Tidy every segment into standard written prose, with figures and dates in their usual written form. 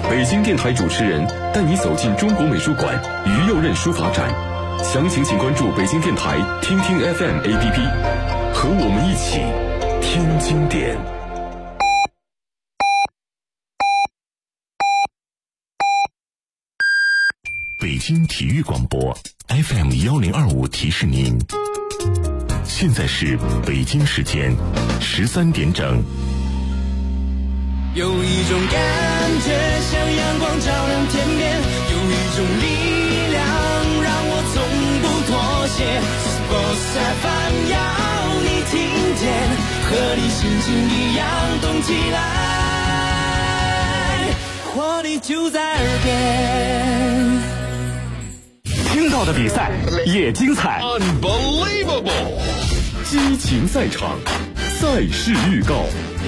北京电台主持人带你走进中国美术馆于右任书法展，详情请关注北京电台听听 FM APP， 和我们一起听经典。北京体育广播 FM 1025提示您，现在是北京时间13点整。 有一种感觉像阳光照亮天边，有一种力量让我从不妥协。Sports FM 要你听见，和你心情一样动起来，活力就在耳边。 听到的比赛也精彩 Unbelievable， 激情赛场，赛事预告。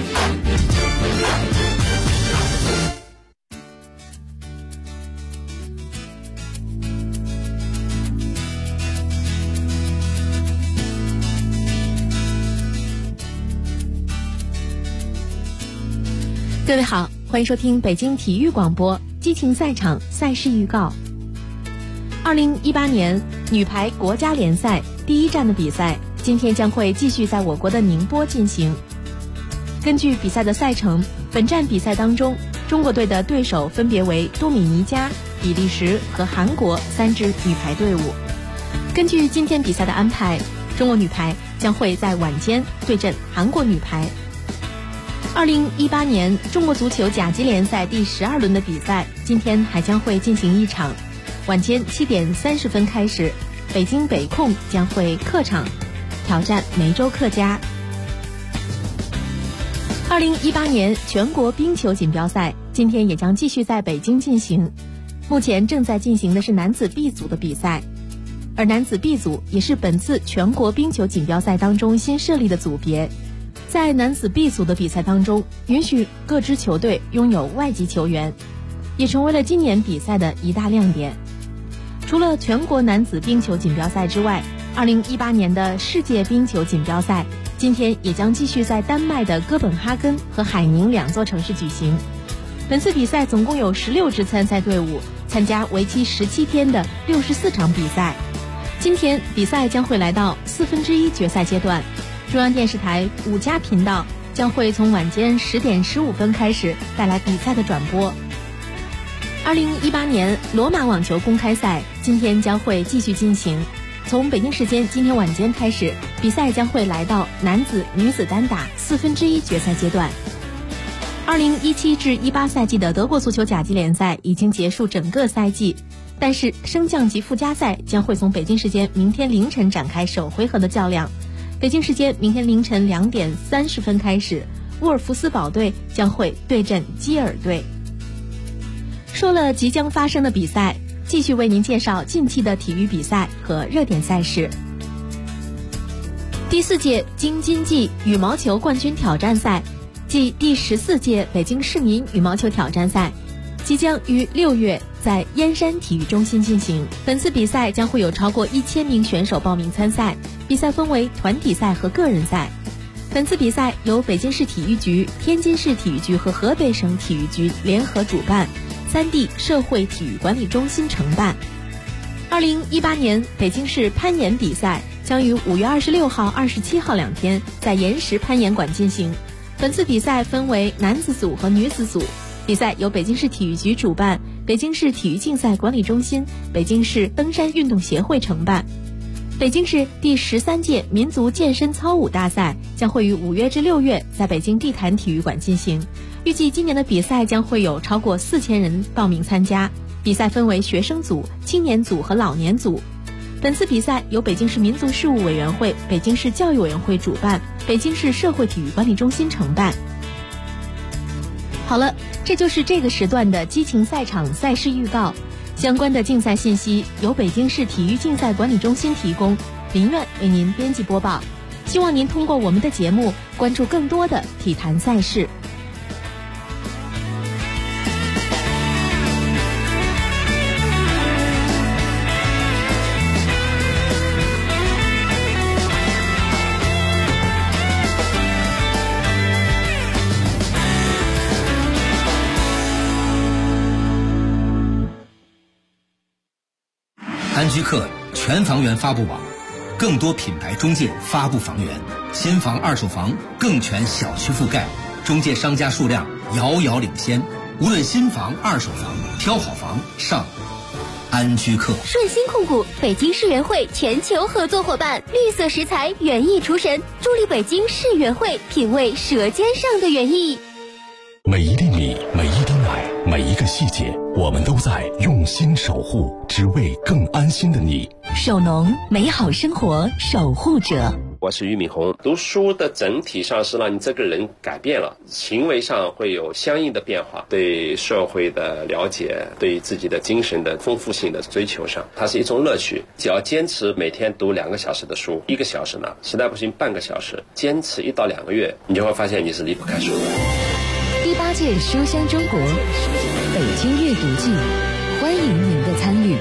各位好，欢迎收听北京体育广播激情赛场赛事预告。2018年女排国家联赛第一站的比赛今天将会继续在我国的宁波进行。根据比赛的赛程，本站比赛当中，中国队的对手分别为多米尼加、比利时和韩国3支女排队伍。根据今天比赛的安排，中国女排将会在晚间对阵韩国女排。2018年中国足球甲级联赛第12轮的比赛今天还将会进行一场，晚间7点30分开始，北京北控将会客场挑战梅州客家。2018年全国冰球锦标赛今天也将继续在北京进行，目前正在进行的是男子 B 组的比赛，而男子 B 组也是本次全国冰球锦标赛当中新设立的组别。在男子 B 组的比赛当中，允许各支球队拥有外籍球员，也成为了今年比赛的一大亮点。除了全国男子冰球锦标赛之外，2018年的世界冰球锦标赛今天也将继续在丹麦的哥本哈根和海宁2座城市举行。本次比赛总共有16支参赛队伍参加为期17天的64场比赛。今天比赛将会来到1/4决赛阶段，中央电视台5家频道将会从晚间10点15分开始带来比赛的转播。2018年罗马网球公开赛今天将会继续进行，从北京时间今天晚间开始，比赛将会来到男子女子单打1/4决赛阶段。2017至18赛季的德国足球甲级联赛已经结束整个赛季，但是升降级附加赛将会从北京时间明天凌晨展开首回合的较量。北京时间明天凌晨2点30分开始，沃尔夫斯堡队将会对阵基尔队。说了即将发生的比赛，继续为您介绍近期的体育比赛和热点赛事。第4届京津冀羽毛球冠军挑战赛暨第14届北京市民羽毛球挑战赛即将于6月在燕山体育中心进行。本次比赛将会有超过1000名选手报名参赛，比赛分为团体赛和个人赛。本次比赛由北京市体育局、天津市体育局和河北省体育局联合主办，3地社会体育管理中心承办。2018年北京市攀岩比赛将于5月26号、27号2天在岩石攀岩馆进行。本次比赛分为男子组和女子组，比赛由北京市体育局主办，北京市体育竞赛管理中心、北京市登山运动协会承办。北京市第13届民族健身操舞大赛将会于5月至6月在北京地坛体育馆进行，预计今年的比赛将会有超过4000人报名参加，比赛分为学生组、青年组和老年组。本次比赛由北京市民族事务委员会、北京市教育委员会主办，北京市社会体育管理中心承办。好了，这就是这个时段的激情赛场赛事预告。相关的竞赛信息由北京市体育竞赛管理中心提供，林苑为您编辑播报。希望您通过我们的节目关注更多的体坛赛事。 安居客全房源发布网，更多品牌中介发布房源，新房二手房更全小区覆盖，中介商家数量遥遥领先。无论新房二手房，挑好房上安居客。 顺鑫控股北京世园会全球合作伙伴，绿色食材园艺厨神，助力北京世园会品味舌尖上的园艺。 每一粒米，每一滴奶，每一个细节，我们都在用心守护，只为更安心的你。 首农，美好生活守护者。 我是俞敏洪。读书的整体上是让你这个人改变了，行为上会有相应的变化，对社会的了解，对自己的精神的丰富性的追求上，它是一种乐趣。只要坚持每天读2个小时的书，1个小时呢，实在不行半个小时，坚持1到2个月，你就会发现你是离不开书的。 第8届书香中国北京阅读季，欢迎您的参与。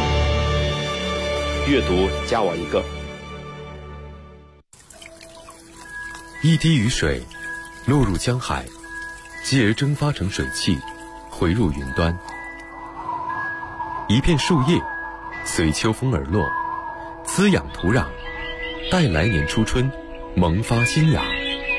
阅读加我一个。 一滴雨水落入江海，继而蒸发成水汽，回入云端。一片树叶随秋风而落，滋养土壤，待来年初春萌发新芽。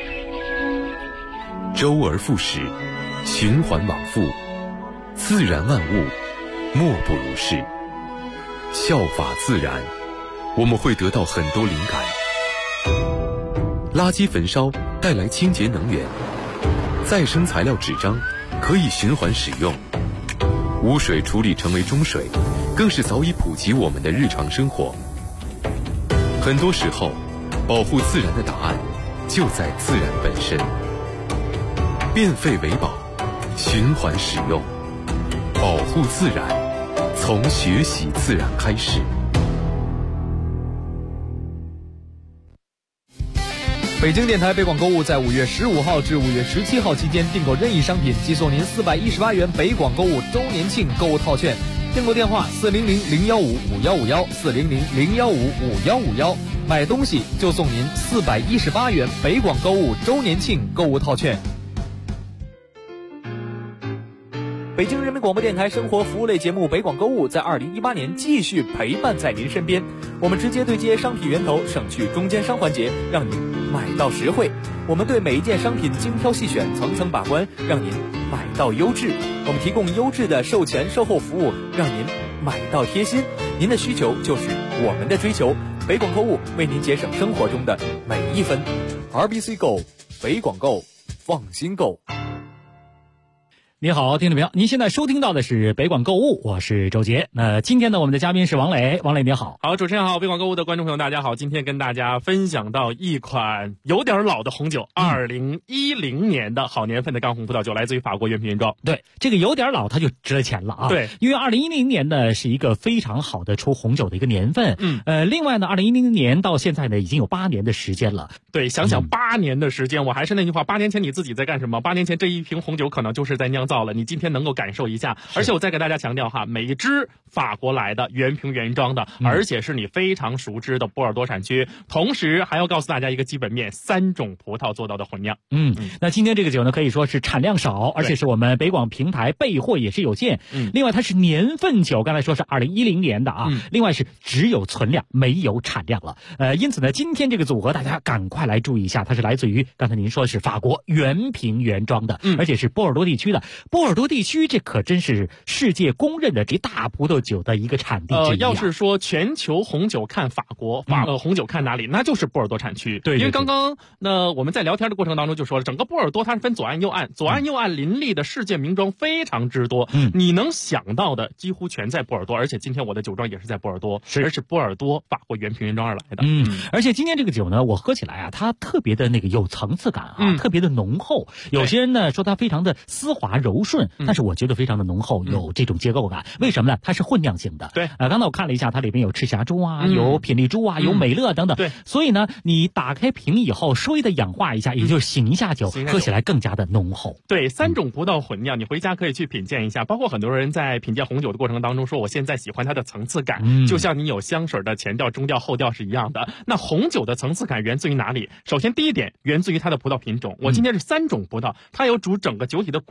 周而复始，循环往复，自然万物莫不如是。效法自然，我们会得到很多灵感。垃圾焚烧带来清洁能源，再生材料纸张可以循环使用，污水处理成为中水，更是早已普及我们的日常生活。很多时候，保护自然的答案就在自然本身。变废为宝，循环使用，保护自然，从学习自然开始。 北京电台北广购物在5月15号至5月17号期间订购任意商品即送您418元北广购物周年庆购物套券，订购电话400-015-5151，400-015-5151，买东西就送您418元北广购物周年庆购物套券。北京人民广播电台生活服务类节目北广购物在2018年继续陪伴在您身边，我们直接对接商品源头，省去中间商环节，让您买到实惠。我们对每一件商品精挑细选，层层把关，让您买到优质。我们提供优质的售前售后服务，让您买到贴心。您的需求就是我们的追求，北广购物为您节省生活中的每一分。RBC Go， 北广购，放心购。 你好，听众朋友，您现在收听到的是北广购物，我是周杰。那今天呢，我们的嘉宾是王磊。王磊你好。 好，主持人好，北广购物的观众朋友大家好。今天跟大家分享到一款有点老的红酒，2010年的好年份的干红葡萄酒，来自于法国原瓶原装。 对，这个有点老它就值了钱了啊。 对， 因为2010年呢是一个非常好的出红酒的一个年份。另外呢，2010年到现在呢已经有8年的时间了。 对，想想8年的时间，我还是那句话，8年前你自己在干什么？8年前这一瓶红酒可能就是在酿造了，你今天能够感受一下。而且我再给大家强调哈，每一支法国来的原瓶原装的，而且是你非常熟知的波尔多产区，同时还要告诉大家一个基本面，3种葡萄做到的混酿。 那今天这个酒呢可以说是产量少，而且是我们北广平台备货也是有限。另外它是年份酒，刚才说是2010年的啊。另外是只有存量没有产量了。因此呢，今天这个组合大家赶快来注意一下，它是来自于刚才您说的是法国原瓶原装的，而且是波尔多地区的。波尔多地区这可真是世界公认的这大葡萄酒的一个产地之一。 要是说全球红酒看法国，红酒看哪里，那就是波尔多产区。 对， 因为刚刚我们在聊天的过程当中就说了，整个波尔多它是分左岸右岸，左岸右岸林立的世界名庄非常之多，你能想到的几乎全在波尔多，而且今天我的酒庄也是在波尔多，而是波尔多法国原瓶原装而来的。 而且今天这个酒呢，我喝起来啊，它特别的那个有层次感啊，特别的浓厚。有些人呢说它非常的丝滑柔顺，但是我觉得非常的浓厚，有这种结构感。为什么呢？它是混酿型的。 对， 刚才我看了一下，它里面有赤霞珠啊，有品丽珠啊，有美乐等等。 对， 所以呢，你打开瓶以后，稍微的氧化一下，也就是醒一下酒，喝起来更加的浓厚。 对，3种葡萄混酿，你回家可以去品鉴一下。包括很多人在品鉴红酒的过程当中说，我现在喜欢它的层次感，就像你有香水的前调、中调、后调是一样的。那红酒的层次感源自于哪里？首先第一点，源自于它的葡萄品种。我今天是3种葡萄，它有主整个酒体的骨骼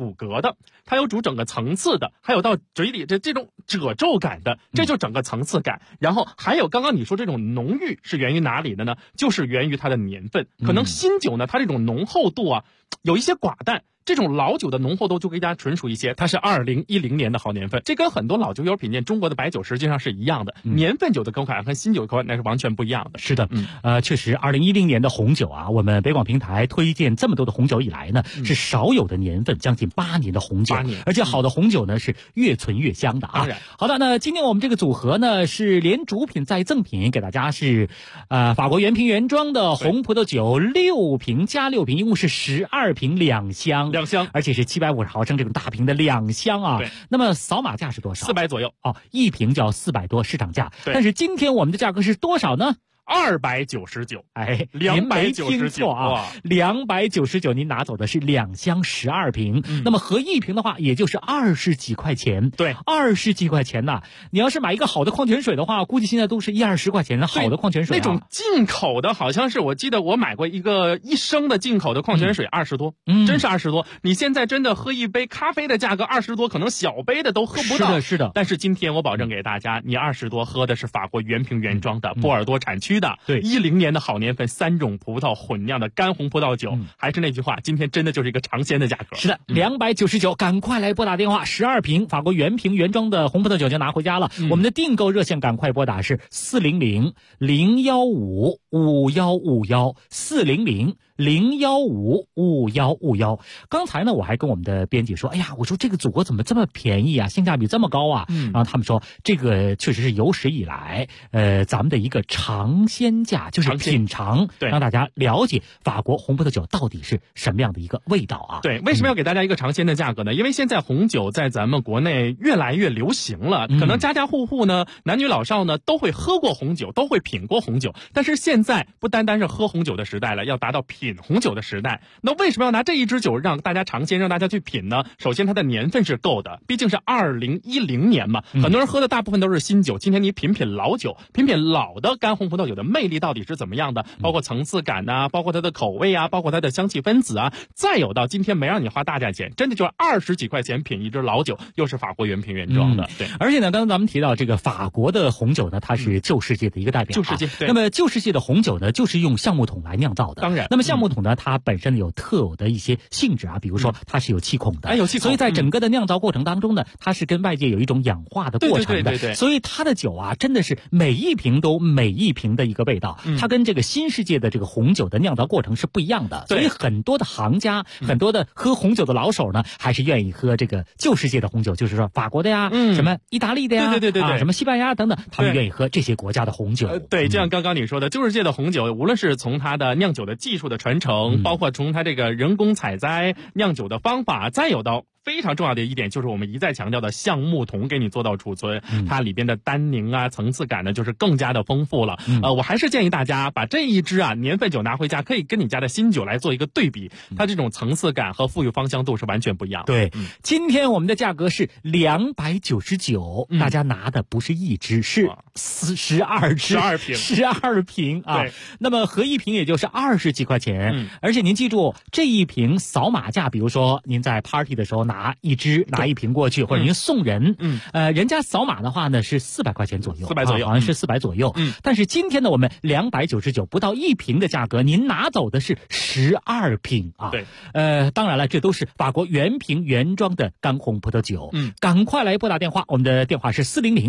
的，它有煮整个层次的，还有到嘴里这种褶皱感的，这就整个层次感。然后还有刚刚你说这种浓郁是源于哪里的呢？就是源于它的年份。可能新酒呢，它这种浓厚度啊，有一些寡淡。这种老酒的浓厚度就更加纯熟一些，它是2010年的好年份，这跟很多老酒友品鉴中国的白酒实际上是一样的，年份酒的口感和新酒的口感那是完全不一样的。 是的，确实2010年的红酒啊，我们北广平台推荐这么多的红酒以来呢，是少有的年份，将近8年的红酒，而且好的红酒呢是越存越香的啊。 当然， 好的，那今天我们这个组合呢是连主品再赠品，给大家是法国原瓶原装的红葡萄酒6瓶加6瓶，一共是12瓶2箱，而且是750毫升这种大瓶的2箱啊。 对， 那么扫码价是多少 ？400左右哦，一瓶就要400多市场价。但是今天我们的价格是多少呢 ？299， 哎 ，299 啊，299，您拿走的是2箱12瓶，那么合一瓶的话，也就是20几块钱。 对 ，20几块钱呐！你要是买一个好的矿泉水的话，估计现在都是10-20块钱的好的矿泉水， 那种进口的，好像是我记得我买过一个1升的进口的矿泉水，20多，真是20多。你现在真的喝一杯咖啡的价格20多，可能小杯的都喝不到。 是的。 但是今天我保证给大家，你20多喝的是法国原瓶原装的波尔多产区的， 对 ，10年的好年份，3种葡萄混酿的干红葡萄酒。还是那句话，今天真的就是一个尝鲜的价格。 是的，299，赶快来拨打电话，12瓶法国原瓶原装的红葡萄酒就拿回家了。我们的订购热线赶快拨打是400-015-5151，400-015-5151。刚才呢，我还跟我们的编辑说，哎呀，我说这个组合怎么这么便宜啊，性价比这么高啊？然后他们说，这个确实是有史以来，咱们的一个尝鲜价，就是品尝，让大家了解法国红葡萄酒到底是什么样的一个味道啊？ 对，为什么要给大家一个尝鲜的价格呢？因为现在红酒在咱们国内越来越流行了，可能家家户户呢，男女老少呢都会喝过红酒，都会品过红酒。但是现在不单单是喝红酒的时代了，要达到品红酒的时代。那为什么要拿这一支酒让大家尝鲜，让大家去品呢？首先它的年份是够的，毕竟是2010年嘛，很多人喝的大部分都是新酒。今天你品品老酒，品品老的干红葡萄酒的魅力到底是怎么样的，包括层次感啊，包括它的口味啊，包括它的香气分子啊，再有到今天没让你花大价钱，真的就是20几块钱品一支老酒，又是法国原瓶原装的。对， 而且呢，刚刚咱们提到这个法国的红酒呢，它是旧世界的一个代表， 旧世界。对， 那么旧世界的红酒呢，就是用橡木桶来酿造的。 当然， 那么橡木桶呢，它本身有特有的一些性质啊，比如说它是有气孔的， 有气孔， 所以在整个的酿造过程当中呢，它是跟外界有一种氧化的过程的。 对， 所以它的酒啊，真的是每一瓶的一个味道，它跟这个新世界的这个红酒的酿造过程是不一样的。所以很多的行家，很多的喝红酒的老手呢，还是愿意喝这个旧世界的红酒，就是说法国的呀，什么意大利的呀， 对， 什么西班牙等等，他们愿意喝这些国家的红酒。 对，就像刚刚你说的，旧世界的红酒，无论是从它的酿酒的技术的传承，包括从它这个人工采摘酿酒的方法，再有到非常重要的一点，就是我们一再强调的橡木桶给你做到储存，它里边的单宁啊、层次感呢，就是更加的丰富了。我还是建议大家把这一支年份酒拿回家，可以跟你家的新酒来做一个对比，它这种层次感和富裕芳香度是完全不一样的。 对，今天我们的价格是299，大家拿的不是一支，是12瓶啊。 对， 那么合一瓶也就是20几块钱，而且您记住，这一瓶扫码价，比如说您在 party 的时候拿一瓶过去，或者您送人，人家扫码的话呢是400块钱左右 ，400左右， 好像是400左右。但是今天呢，我们299不到1瓶的价格，您拿走的是12瓶啊。 对， 当然了，这都是法国原瓶原装的干红葡萄酒。赶快来拨打电话，我们的电话是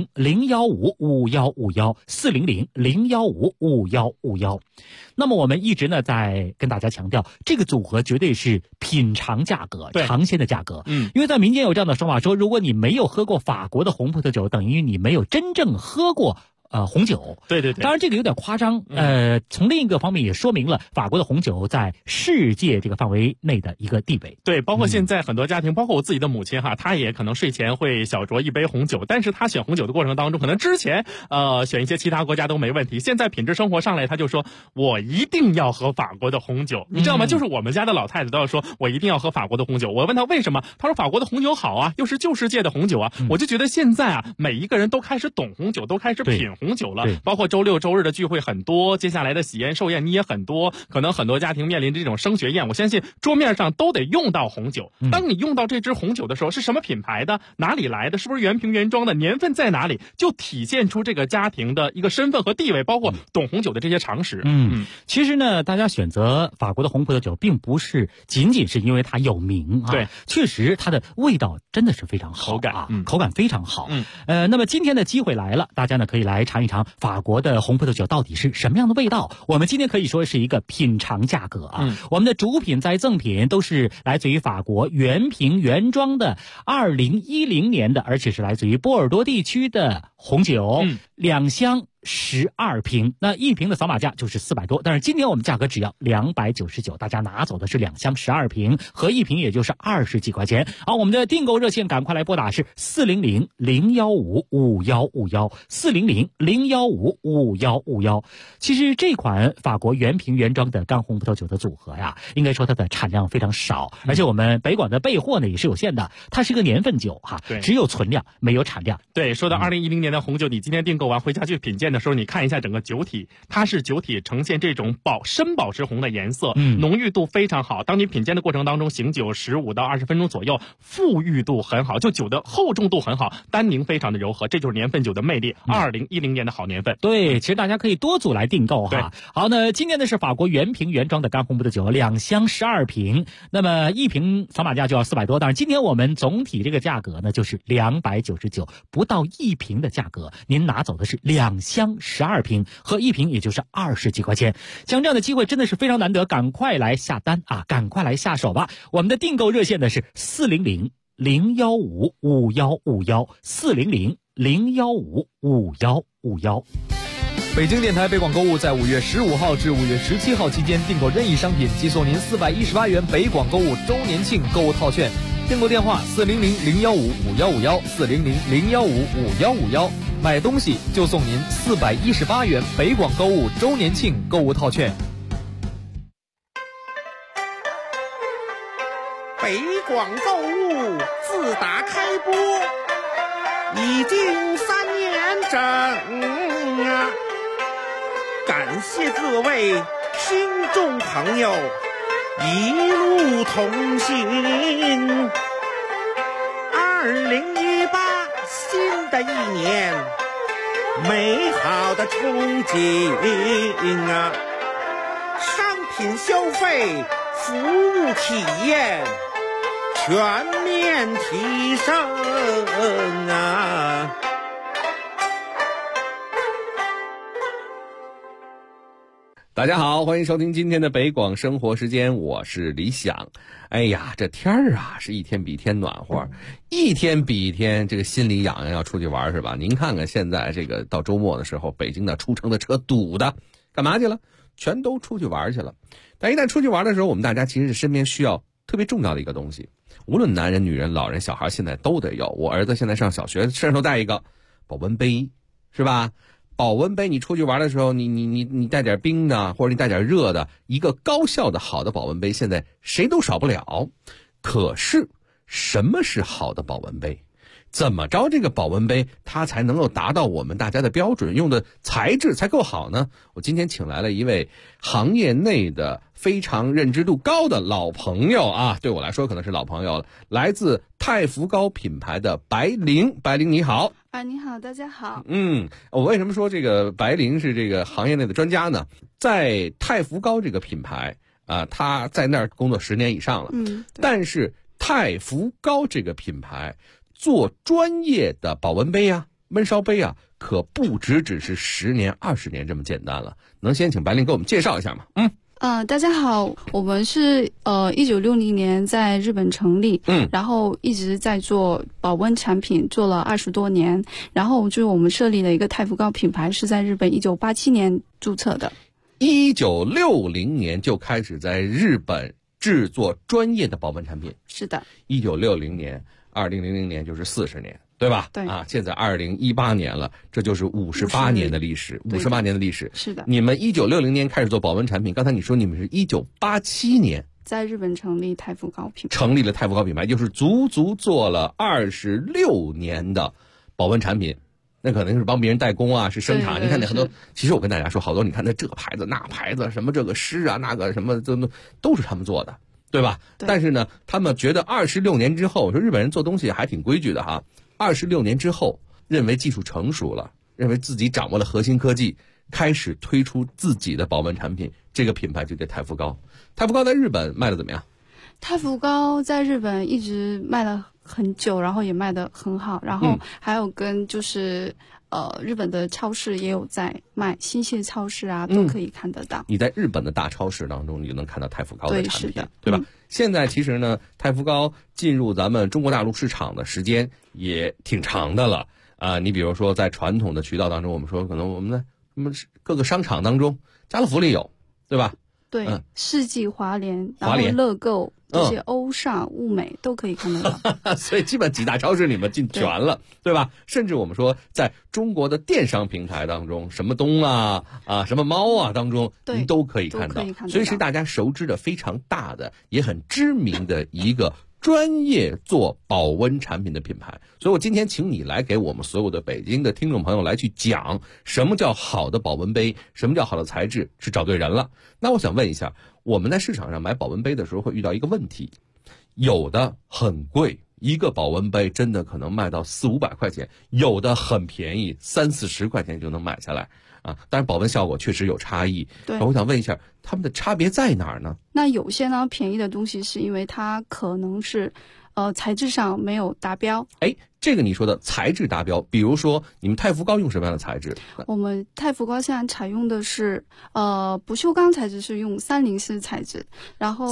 400-015-5151，400-015-5151。那么我们一直呢在跟大家强调，这个组合绝对是品尝价格，尝鲜的价格。因为在民间有这样的说法，说如果你没有喝过法国的红葡萄酒，等于你没有真正喝过红酒。 对， 当然这个有点夸张。从另一个方面也说明了法国的红酒在世界这个范围内的一个地位。 对，包括现在很多家庭，包括我自己的母亲哈，她也可能睡前会小酌一杯红酒，但是她选红酒的过程当中，可能之前选一些其他国家都没问题，现在品质生活上来，她就说我一定要喝法国的红酒，你知道吗？就是我们家的老太太都要说我一定要喝法国的红酒。我问她为什么，她说法国的红酒好啊，又是旧世界的红酒啊。我就觉得现在每一个人都开始懂红酒，都开始品红酒了，包括周六周日的聚会很多，接下来的喜宴寿宴你也很多，可能很多家庭面临这种升学宴，我相信桌面上都得用到红酒。当你用到这支红酒的时候，是什么品牌的，哪里来的，是不是原瓶原装的，年份在哪里，就体现出这个家庭的一个身份和地位，包括懂红酒的这些常识。 其实呢，大家选择法国的红葡萄酒并不是仅仅是因为它有名啊， 对， 确实它的味道真的是非常好，口感非常好。那么今天的机会来了，大家呢可以来尝一尝法国的红葡萄酒到底是什么样的味道。我们今天可以说是一个品尝价格啊，我们的主品在赠品都是来自于法国原瓶原装的2010年的，而且是来自于波尔多地区的红酒，2箱12瓶，那一瓶的扫码价就是400多，但是今天我们价格只要299，大家拿走的是2箱12瓶，合一瓶也就是20几块钱。好，我们的订购热线赶快来拨打是400-015-5151，400-015-5151。其实这款法国原瓶原装的干红葡萄酒的组合呀，应该说它的产量非常少，而且我们北广的备货呢也是有限的，它是一个年份酒哈，只有存量没有产量。 对，说到2010年的红酒，你今天订购完回家去品鉴的时候，你看一下整个酒体，它是酒体呈现这种深宝石红的颜色，浓郁度非常好。当你品鉴的过程当中，醒酒15到20分钟左右，馥郁度很好，就酒的厚重度很好，单宁非常的柔和，这就是年份酒的魅力。2010年的好年份。 对，其实大家可以多组来订购哈。好，那今天呢是法国原瓶原装的干红葡萄酒，2箱12瓶，那么一瓶扫码价就要400多，但是今天我们总体这个价格呢就是299，不到一瓶的价格，您拿走的是2箱12瓶，和一瓶也就是20几块钱。像这样的机会真的是非常难得，赶快来下单啊，赶快来下手吧。我们的订购热线呢是400-015-5151，400-015-5151。 北京电台北广购物在5月15号至5月17号期间订购任意商品，即送您418元北广购物周年庆购物套券。订购电话400-015-5151，400-015-5151。买东西就送您418元北广购物周年庆购物套券。 北广购物自打开播已经3年整啊！感谢各位听众朋友一路同行。2018新的一年，美好的憧憬啊！商品消费、服务体验全面提升啊！ 大家好，欢迎收听今天的北广生活时间，我是李想。哎呀，这天儿啊是一天比一天暖和，一天比一天这个心里痒痒，要出去玩是吧？您看看现在这个到周末的时候，北京的出城的车堵的，干嘛去了？全都出去玩去了。但一旦出去玩的时候，我们大家其实身边需要特别重要的一个东西，无论男人、女人、老人、小孩，现在都得有。我儿子现在上小学，身上都带一个保温杯，是吧？保温杯，你出去玩的时候，你带点冰的，或者你带点热的，一个高效的好的保温杯，现在谁都少不了。可是，什么是好的保温杯？怎么着这个保温杯它才能够达到我们大家的标准，用的材质才够好呢？我今天请来了一位行业内的非常认知度高的老朋友啊，对我来说可能是老朋友了，来自太福膏品牌的白灵。白灵你好。 你好，大家好。 我为什么说这个白灵是这个行业内的专家呢？在太福膏这个品牌啊，他在那儿工作10年以上了。但是太福膏这个品牌做专业的保温杯啊、焖烧杯啊，可不只是10年、20年这么简单了。能先请白灵给我们介绍一下吗？ 大家好，我们是1960年在日本成立，然后一直在做保温产品，做了20多年。然后就是我们设立了一个太福膏品牌，是在日本1987年注册的。 1960年就开始在日本制作专业的保温产品。 是的。 1960年，2000年就是40年。对吧？ 对啊，现在2018年了，这就是58年的历史，58年的历史。 是的。 你们1960年开始做保温产品，刚才你说你们是1987年在日本成立太福膏品牌， 成立了太福膏品牌，就是足足做了26年的保温产品。 那可能是帮别人代工啊，是生产。你看那很多，其实我跟大家说，好多你看那这牌子那牌子，什么这个诗啊，那个什么都是他们做的，对吧？但是呢，他们觉得26年之后，我说日本人做东西还挺规矩的哈。26年之后，认为技术成熟了，认为自己掌握了核心科技，开始推出自己的保温产品，这个品牌就叫太福高。太福高在日本卖的怎么样？ 太福高在日本一直卖了很久，然后也卖得很好，然后还有跟就是日本的超市也有在卖，新泻超市啊都可以看得到。 你在日本的大超市当中，你就能看到太福高的产品，对吧？现在其实呢，太福高进入咱们中国大陆市场的时间也挺长的了啊。你比如说在传统的渠道当中，我们说可能我们的什么各个商场当中，家乐福里有，对吧？ 对，世纪华联，然后乐购这些欧尚、物美都可以看得到。 所以基本几大超市里面进全了，对吧？甚至我们说在中国的电商平台当中，什么东啊什么猫啊当中，您都可以看到。所以是大家熟知的非常大的，也很知名的一个专业做保温产品的品牌。所以我今天请你来给我们所有的北京的听众朋友来去讲什么叫好的保温杯，什么叫好的材质，是找对人了。那我想问一下，我们在市场上买保温杯的时候会遇到一个问题，有的很贵，一个保温杯真的可能卖到400-500块钱，有的很便宜，30-40块钱就能买下来啊。但是保温效果确实有差异。对，我想问一下，他们的差别在哪儿呢？ 那有些呢便宜的东西是因为它可能是材质上没有达标。 这个你说的材质达标，比如说你们太福高用什么样的材质？ 我们太福高现在采用的是不锈钢材质，是用304材质，然后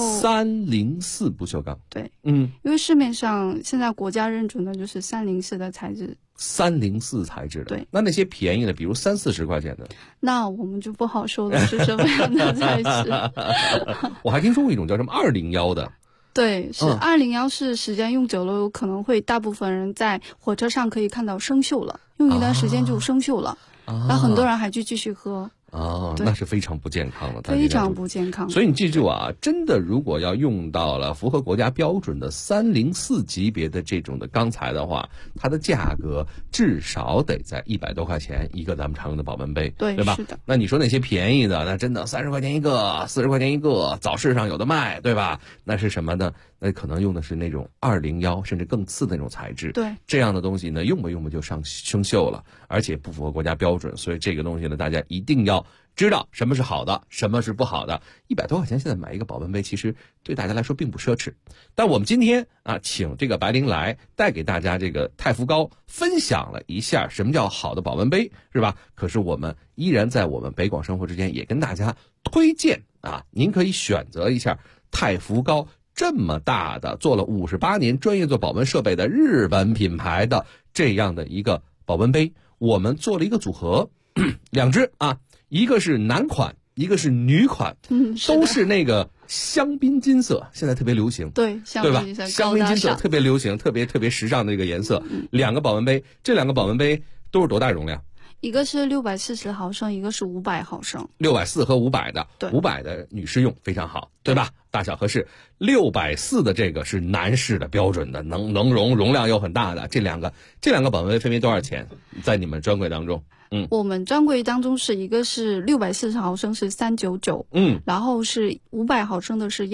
304不锈钢。 对，因为市面上现在国家认准的就是304的材质。 304材质的。 对， 那些便宜的，比如30-40块钱的， 那我们就不好说了是什么样的材质。 我还听说过一种叫什么201的。 对，是201，是时间用久了有可能会大部分人在火车上可以看到生锈了，用一段时间就生锈了，然后很多人还去继续喝。 那是非常不健康的， 非常不健康。 所以你记住啊，真的如果要用到了符合国家标准的304级别的这种的钢材的话，它的价格至少得在100多块钱一个咱们常用的保温杯，对吧？ 是的。 那你说那些便宜的，那真的30块钱一个，40块钱一个，早市上有的卖，对吧？那是什么呢？那可能用的是那种201甚至更次的那种材质。 对， 这样的东西呢，用吧就生锈了，而且不符合国家标准。所以这个东西呢，大家一定要知道什么是好的，什么是不好的。100多块钱现在买一个保温杯，其实对大家来说并不奢侈。但我们今天请这个白灵来带给大家这个太福高分享了一下什么叫好的保温杯，是吧？可是我们依然在我们北广生活之间也跟大家推荐您可以选择一下太福高这么大的做了58年专业做保温设备的日本品牌的这样的一个保温杯。我们做了一个组合，2只一个是男款，一个是女款，都是那个香槟金色，现在特别流行， 对吧？香槟金色特别流行，特别时尚的这个颜色。2个保温杯，这2个保温杯都是多大容量？ 一个是640毫升，一个是500毫升。 640和500的， 对 ，500的女士用非常好，对吧？大小合适。640的这个是男士的标准的，能容量又很大的。这两个保温杯分别多少钱？在你们专柜当中？ 我们专柜当中是一个是640毫升是399，然后是500毫升的是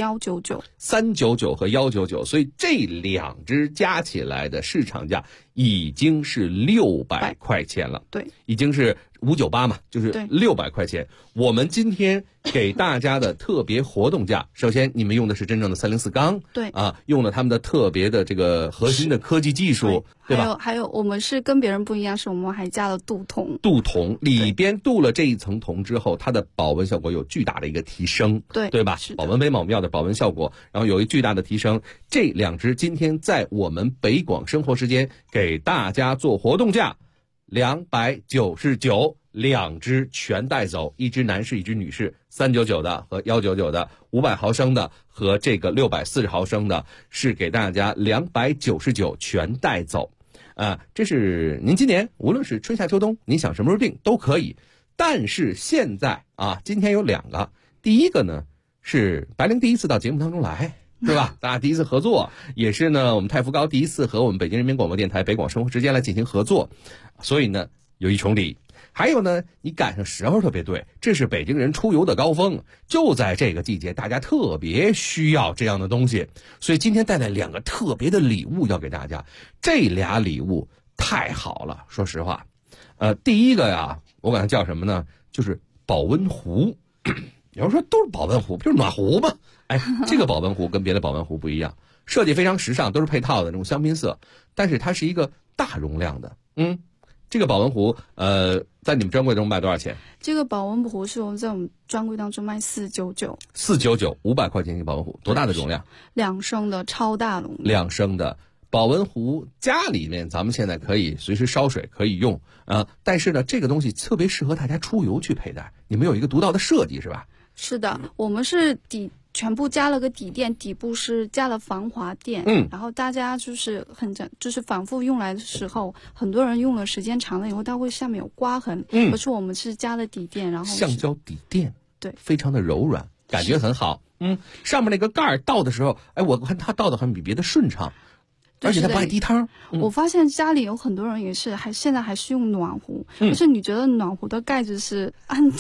199，399 和199，所以这2只加起来的市场价已经是600块钱了， 对， 已经是598嘛，就是600块钱。我们今天给大家的特别活动价，首先你们用的是真正的304钢， 对用了他们的特别的这个核心的科技技术，对吧？ 还有我们是跟别人不一样，是我们还加了镀铜， 里边镀了这一层铜之后，它的保温效果有巨大的一个提升，对吧？保温杯嘛，我们要的保温效果，然后有一巨大的提升。这2只今天在我们北广生活时间给大家做活动价，299，2只全带走，一只男士一只女士，399的和199的，500毫升的和这个640毫升的，是给大家299全带走。这是您今年无论是春夏秋冬，您想什么时候订都可以。但是现在今天有2个，第一个呢是白灵第一次到节目当中来，对吧？大家第一次合作，也是呢我们太福高第一次和我们北京人民广播电台北广生活时间来进行合作，所以呢有一重礼。还有呢，你赶上时候特别对，这是北京人出游的高峰，就在这个季节，大家特别需要这样的东西，所以今天带来2个特别的礼物要给大家。这俩礼物太好了，说实话，第一个呀，我管它叫什么呢？就是保温壶。有人说都是保温壶，不就是暖壶吗？哎，这个保温壶跟别的保温壶不一样，设计非常时尚，都是配套的那种香槟色，但是它是一个大容量的。这个保温壶，在你们专柜中卖多少钱？ 这个保温壶是我们在我们专柜当中卖499。 499，500块钱一个保温壶，多大的容量 ？2升的超大容量。 2升的保温壶，家里面咱们现在可以随时烧水可以用啊，但是呢，这个东西特别适合大家出游去佩戴。你们有一个独到的设计是吧？ 是的，我们是全部加了个底垫，底部是加了防滑垫，然后大家就是反复用来的时候，很多人用了时间长了以后，它会下面有刮痕，可是我们是加了底垫，然后橡胶底垫， 对， 非常的柔软，感觉很好。上面那个盖儿倒的时候，哎，我看它倒的很比别的顺畅。而且它不爱滴汤。 我发现家里有很多人也是，现在还是用暖壶，可是你觉得暖壶的盖子是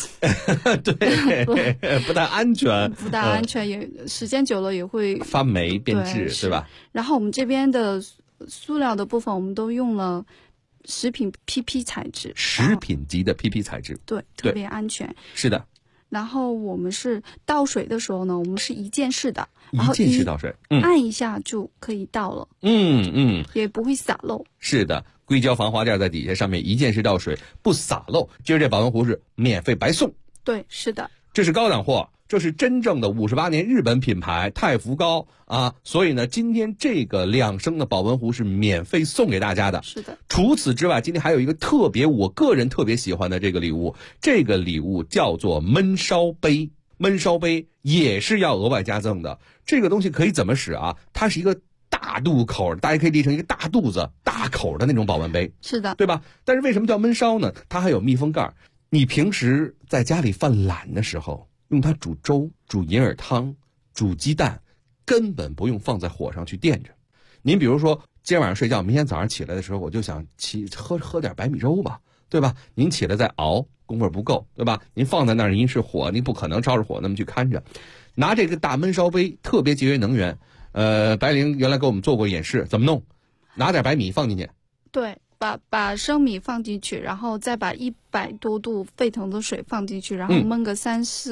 对，不太安全， 不大安全，也时间久了也会发霉变质，对吧？ 然后我们这边的塑料的部分，我们都用了食品 PP 材质， 食品级的 PP 材质， 对，特别安全。 是的。 然后我们是倒水的时候呢，我们是一键式的，然后一键式倒水， 按一下就可以倒了，也不会洒漏。 是的，硅胶防滑垫在底下，上面一键式倒水，不洒漏。今儿这保温壶是免费白送。 对，是的， 这是高档货，这是真正的58年日本品牌太福高啊，所以呢，今天这个2升的保温壶是免费送给大家的。 是的。 除此之外，今天还有一个我个人特别喜欢的这个礼物，这个礼物叫做焖烧杯。焖烧杯也是要额外加赠的。这个东西可以怎么使啊？它是一个大肚口，大家可以理成一个大肚子、大口的那种保温杯。 是的， 对吧？但是为什么叫焖烧呢？它还有密封盖。你平时在家里犯懒的时候，用它煮粥、煮银耳汤、煮鸡蛋，根本不用放在火上去垫着。您比如说，今天晚上睡觉，明天早上起来的时候，我就想喝点白米粥吧，对吧？您起来再熬，功夫不够，对吧？您放在那儿，您是火，您不可能照着火那么去看着。拿这个大焖烧杯，特别节约能源。白灵原来给我们做过演示，怎么弄？拿点白米放进去， 对。把生米放进去，然后再把100多度沸腾的水放进去，然后焖个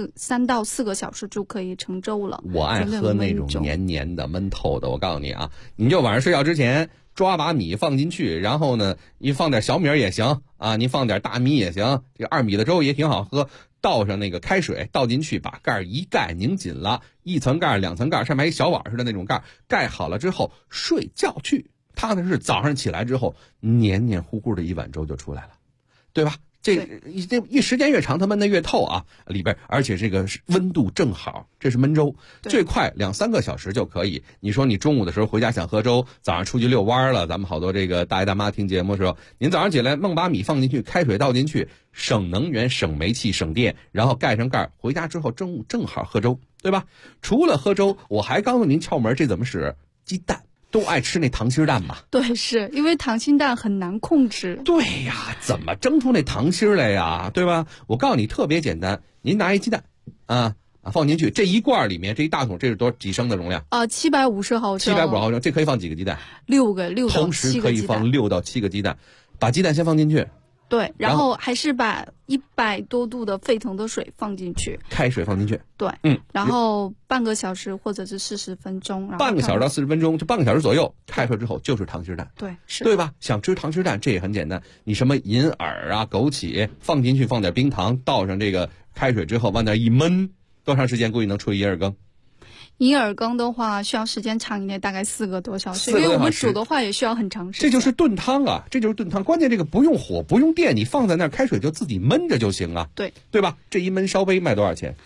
3到4个小时就可以成粥了。 我爱喝那种黏黏的、焖透的。我告诉你啊，你就晚上睡觉之前抓把米放进去，然后呢，你放点小米也行啊，你放点大米也行，这个2米的粥也挺好喝。倒上那个开水，倒进去，把盖一盖，拧紧了，1层盖、2层盖，上面一小碗似的那种盖，盖好了之后睡觉去。踏踏实实早上起来之后，黏黏糊糊的一碗粥就出来了，对吧？这时间越长，它焖得越透啊，里边而且这个温度正好，这是焖粥，最快2-3个小时就可以。你说你中午的时候回家想喝粥，早上出去遛弯了，咱们好多这个大爷大妈听节目的时候，您早上起来弄把米放进去，开水倒进去，省能源、省煤气、省电，然后盖上盖，回家之后中午正好喝粥，对吧？除了喝粥，我还告诉您窍门，这怎么使？鸡蛋。都爱吃那溏心蛋吧？ 对，是因为溏心蛋很难控制。 对呀，怎么蒸出那溏心来呀？对吧？我告诉你，特别简单，您拿一鸡蛋放进去，这一罐里面这一大桶，这是几升的容量 ？750毫升。 750毫升，这可以放几个鸡蛋 ？6到7个。 同时可以放6到7个鸡蛋，把鸡蛋先放进去。 对，然后还是把100多度的沸腾的水放进去， 开水放进去。 对，然后半个小时或者是40分钟， 半个小时到40分钟，就半个小时左右，开出来之后就是溏心蛋。 对，是， 对吧？想吃溏心蛋，这也很简单，你什么银耳啊、枸杞放进去，放点冰糖，倒上这个开水之后，往那一焖，多长时间估计能出一银耳羹？ 银耳羹的话需要时间长一点，大概4个多小时，因为我们煮的话也需要很长时间。 这就是炖汤啊，这就是炖汤。关键这个不用火，不用电，你放在那儿开水就自己焖着就行了。 对， 对吧？这一焖烧杯卖多少钱？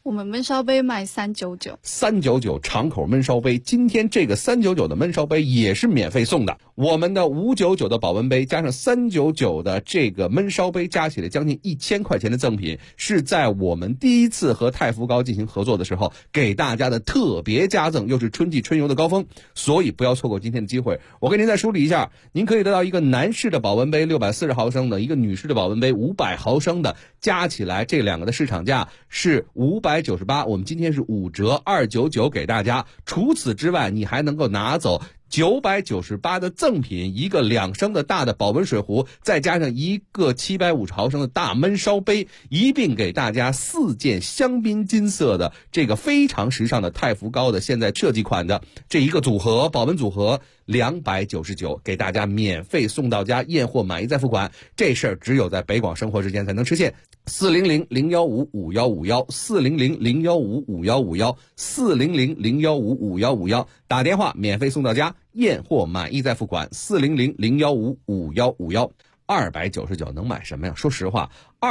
我们焖烧杯卖399，399 敞口焖烧杯。今天这个399的焖烧杯也是免费送的。我们的599的保温杯加上399的这个焖烧杯，加起来将近1000块钱的赠品，是在我们第一次和太福高进行合作的时候给大家的特别加赠，又是春季春游的高峰，所以不要错过今天的机会。我给您再梳理一下，您可以得到一个男士的保温杯640毫升的，一个女士的保温杯500毫升的，加起来这两个的市场价是598，我们今天是5折299给大家。除此之外，你还能够拿走998的赠品，一个2升的大的保温水壶，再加上一个750毫升的大焖烧杯，一并给大家4件香槟金色的这个非常时尚的太福高的现在设计款的这一个组合，保温组合299，给大家免费送到家，验货满意再付款。这事儿只有在北广生活之间才能实现。400-015-5151，400-015-5151，400-015-5151，打电话免费送到家，验货满意再付款。400-015-5151，299能买什么呀？说实话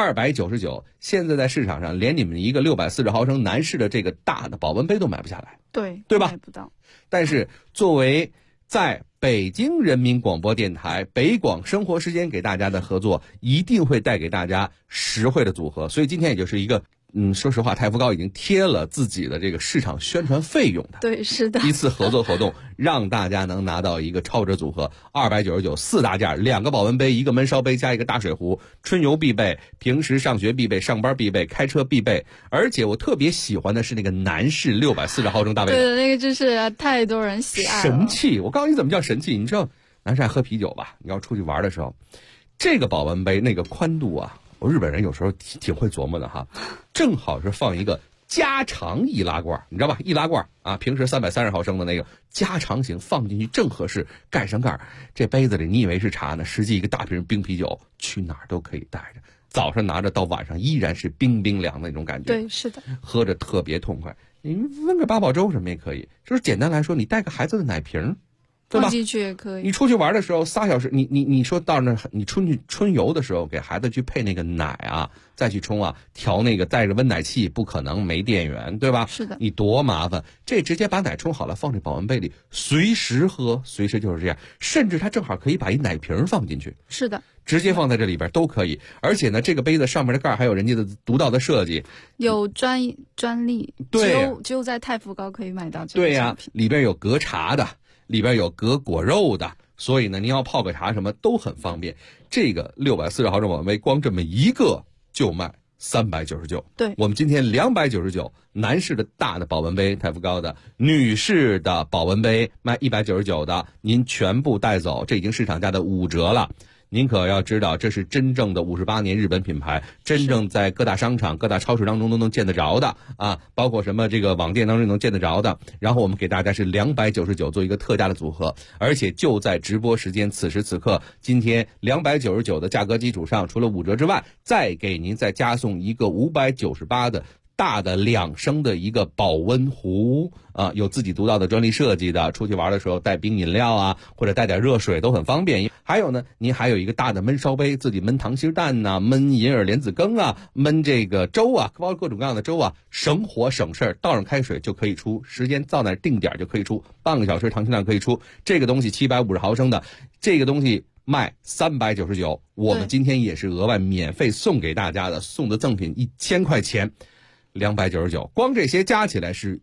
，299现在在市场上连你们一个640毫升男士的这个大的保温杯都买不下来，对吧？买不到。但是作为在北京人民广播电台北广生活时间给大家的合作，一定会带给大家实惠的组合。所以今天也就是一个说实话，太福高已经贴了自己的这个市场宣传费用的， 对，是的， 一次合作活动，让大家能拿到一个超值组合，299 4大件，2个保温杯，一个焖烧杯，加一个大水壶，春游必备，平时上学必备，上班必备，开车必备。而且我特别喜欢的是那个男士640毫升大杯， 对，那个就是太多人喜爱了， 神器。我告诉你怎么叫神器，你知道男士爱喝啤酒吧？你要出去玩的时候，这个保温杯那个宽度啊，日本人有时候挺会琢磨的哈，正好是放一个加长易拉罐，你知道吧？易拉罐啊，平时330毫升的那个加长型放进去正合适，盖上盖。这杯子里你以为是茶呢，实际一个大瓶冰啤酒，去哪儿都可以带着，早上拿着到晚上依然是冰冰凉的那种感觉。 对，是的， 喝着特别痛快。你温个八宝粥什么也可以，就是简单来说，你带个孩子的奶瓶。对吧？ 放进去也可以。 你出去玩的时候3小时，你说到那你春游的时候给孩子去配那个奶啊，再去冲啊，调那个带着温奶器，不可能没电源，对吧？ 是的。 你多麻烦，这直接把奶冲好了，放这保温杯里，随时喝，随时就是这样。甚至它正好可以把一奶瓶放进去。 是的。 直接放在这里边都可以。而且呢，这个杯子上面的盖还有人家的独到的设计， 有专利， 对， 只有在太福高可以买到这个产品。对呀，里边有隔茶的。里边有隔果肉的，所以呢，您要泡个茶什么都很方便。这个640毫升保温杯，光这么一个就卖399。 对， 我们今天299，男士的大的保温杯太福高的，女士的保温杯卖199的，您全部带走，这已经市场价的5折了。您可要知道，这是真正的58年日本品牌，真正在各大商场、各大超市当中都能见得着的啊，包括什么这个网店当中能见得着的。然后我们给大家是299做一个特价的组合，而且就在直播时间，此时此刻，今天299的价格基础上，除了5折之外，再给您再加送一个598的。大的2升的一个保温壶啊，有自己独到的专利设计的，出去玩的时候带冰饮料啊，或者带点热水都很方便。还有呢，您还有一个大的焖烧杯，自己焖溏心蛋呐、焖银耳莲子羹啊，焖这个粥啊，包括各种各样的粥啊，省火省事儿，倒上开水就可以出，时间到那定点就可以出，半个小时溏心蛋可以出。这个东西750毫升的，这个东西卖399，我们今天也是额外免费送给大家的，送的赠品1000块钱。299，光这些加起来是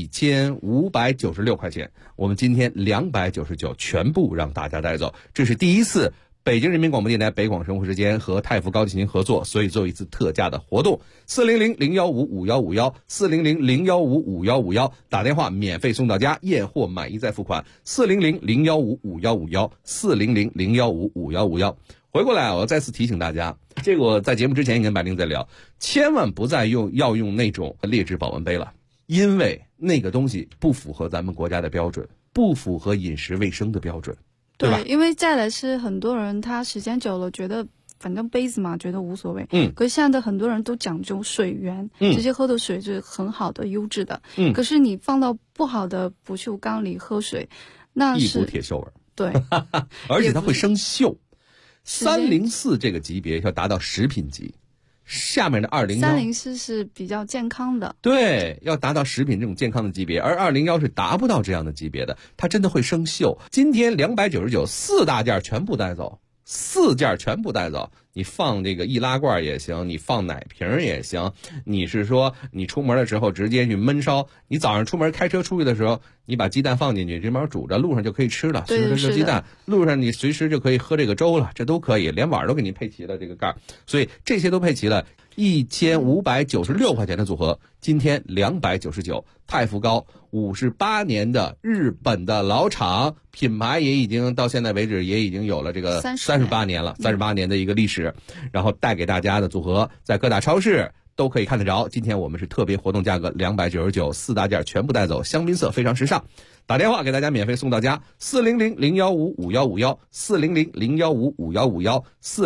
1596块钱。我们今天299全部让大家带走，这是第一次北京人民广播电台北广生活时间和太福高进行合作，所以做一次特价的活动。400-015-5151，400-015-5151，打电话免费送到家，验货满意再付款。400-015-5151，400-015-5151。回过来，我再次提醒大家，这个我在节目之前也跟白灵在聊，千万不再要用那种劣质保温杯了，因为那个东西不符合咱们国家的标准，不符合饮食卫生的标准，对吧？ 因为再来是很多人他时间久了觉得反正杯子嘛，觉得无所谓。可是现在的很多人都讲究水源，直接喝的水是很好的、优质的。可是你放到不好的不锈钢里喝水，那是一股铁锈味。 对， 而且它会生锈。304这个级别要达到食品级， 下面的201 304是比较健康的， 对，要达到食品这种健康的级别，而201是达不到这样的级别的，它真的会生锈。今天299 4大件全部带走，4件全部带走。你放这个易拉罐也行，你放奶瓶也行，你是说你出门的时候直接去焖烧，你早上出门开车出去的时候，你把鸡蛋放进去，这边煮着，路上就可以吃了，随时热鸡蛋，路上你随时就可以喝这个粥了，这都可以，连碗都给你配齐了这个盖，所以这些都配齐了。1596块钱的组合，今天299。太福糕58年的日本的老厂，品牌也已经到现在为止也已经有了这个38年了，38年的一个历史。然后带给大家的组合，在各大超市都可以看得着。今天我们是特别活动价格299， 4大件全部带走，香槟色非常时尚。打电话给大家免费送到家，400-015-5151 400-015-5151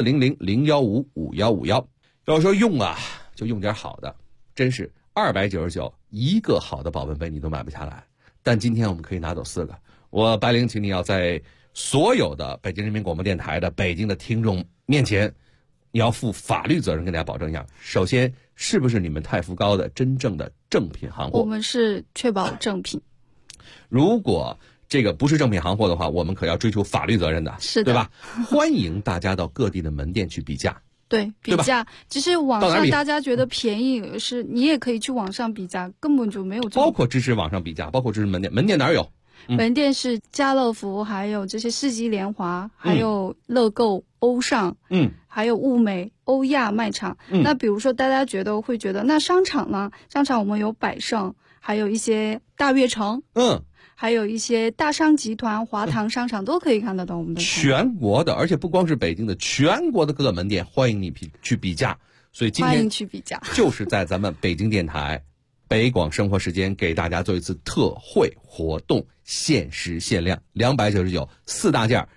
400-015-5151。要说用啊，就用点好的，真是299一个好的保温杯你都买不下来。但今天我们可以拿走4个。我白灵请你要在所有的北京人民广播电台的北京的听众面前，你要负法律责任，跟大家保证一下。首先，是不是你们太福糕的真正的正品行货？ 我们是确保正品。 如果这个不是正品行货的话，我们可要追究法律责任的， 是的， 对吧？欢迎大家到各地的门店去比价。 对，比价，其实网上大家觉得便宜，是你也可以去网上比价，根本就没有这种。 包括支持网上比价，包括支持门店，门店哪儿有？ 门店是家乐福，还有这些世纪联华，还有乐购、欧尚，还有物美、欧亚卖场。那比如说大家会觉得，那商场呢？商场我们有百盛，还有一些大悦城，还有一些大商集团、华堂商场都可以看得到我们的全国的，而且不光是北京的，全国的各个门店欢迎你去比价。所以今天欢迎去比价， 就是在咱们北京电台北广生活时间给大家做一次特惠活动，限时限量299 4大件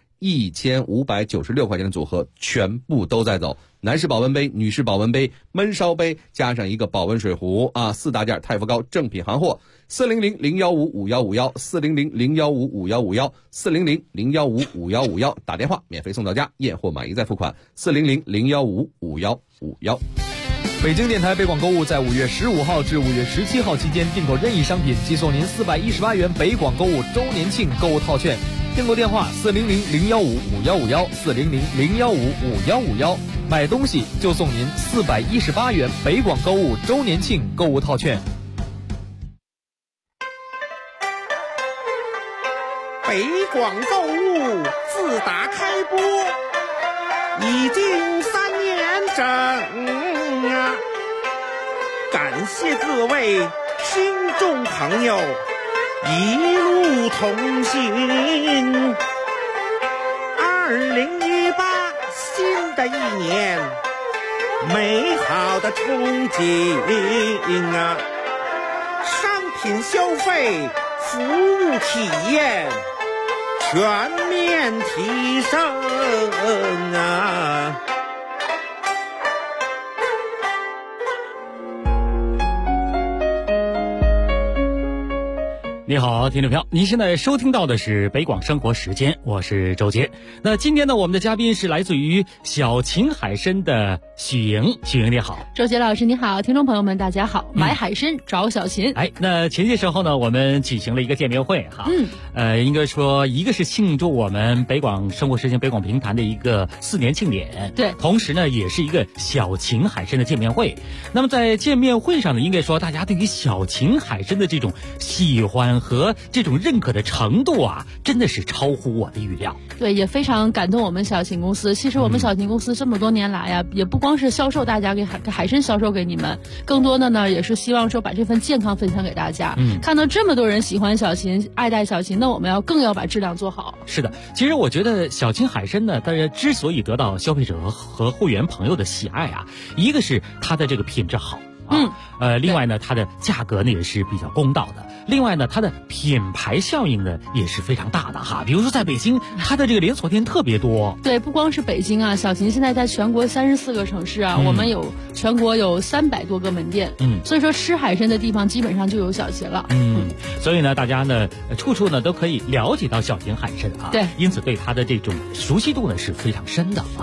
，1596块钱的组合全部都在走。男士保温杯、女士保温杯、焖烧杯，加上一个保温水壶啊，4大件太福糕正品行货。400-015-5151 400-015-5151 400-015-5151，打电话免费送到家，验货满意再付款。400-015-5151。 北京电台北广购物在5月15号至5月17号期间订购任意商品，即送您418元北广购物周年庆购物套券。订购电话400-015-5151 400-015-5151，买东西就送您418元北广购物周年庆购物套券。 北广购物自打开播已经3年整啊！感谢各位听众朋友一路同行。2018新的一年，美好的憧憬啊！商品消费、服务体验全面提升啊！ 你好，听众朋友，您现在收听到的是北广生活时间，我是周杰。那今天呢，我们的嘉宾是来自于小秦海参的许莹。许莹你好。 周杰老师你好，听众朋友们大家好。买海参找小秦。 那前些时候呢，我们举行了一个见面会哈。应该说一个是庆祝我们北广生活时间北广评弹的一个4年庆典， 对， 同时呢也是一个小秦海参的见面会。那么在见面会上呢，应该说大家对于小秦海参的这种喜欢和这种认可的程度啊，真的是超乎我的预料。 对，也非常感动我们小秦公司。其实我们小秦公司这么多年来呀，也不光是销售大家给海参销售给你们，更多的呢也是希望说把这份健康分享给大家。看到这么多人喜欢小秦、爱戴小秦，那我们更要把质量做好。 是的，其实我觉得小秦海参呢，大家之所以得到消费者和会员朋友的喜爱啊，一个是它的这个品质好。另外呢，它的价格呢也是比较公道的。另外呢，它的品牌效应呢也是非常大的哈。比如说在北京，它的这个连锁店特别多。 对，不光是北京啊，小秦现在在全国34个城市啊，我们全国有300多个门店。所以说吃海参的地方基本上就有小秦了。 所以呢，大家呢处处呢都可以了解到小秦海参啊。 对， 因此对它的这种熟悉度呢是非常深的啊。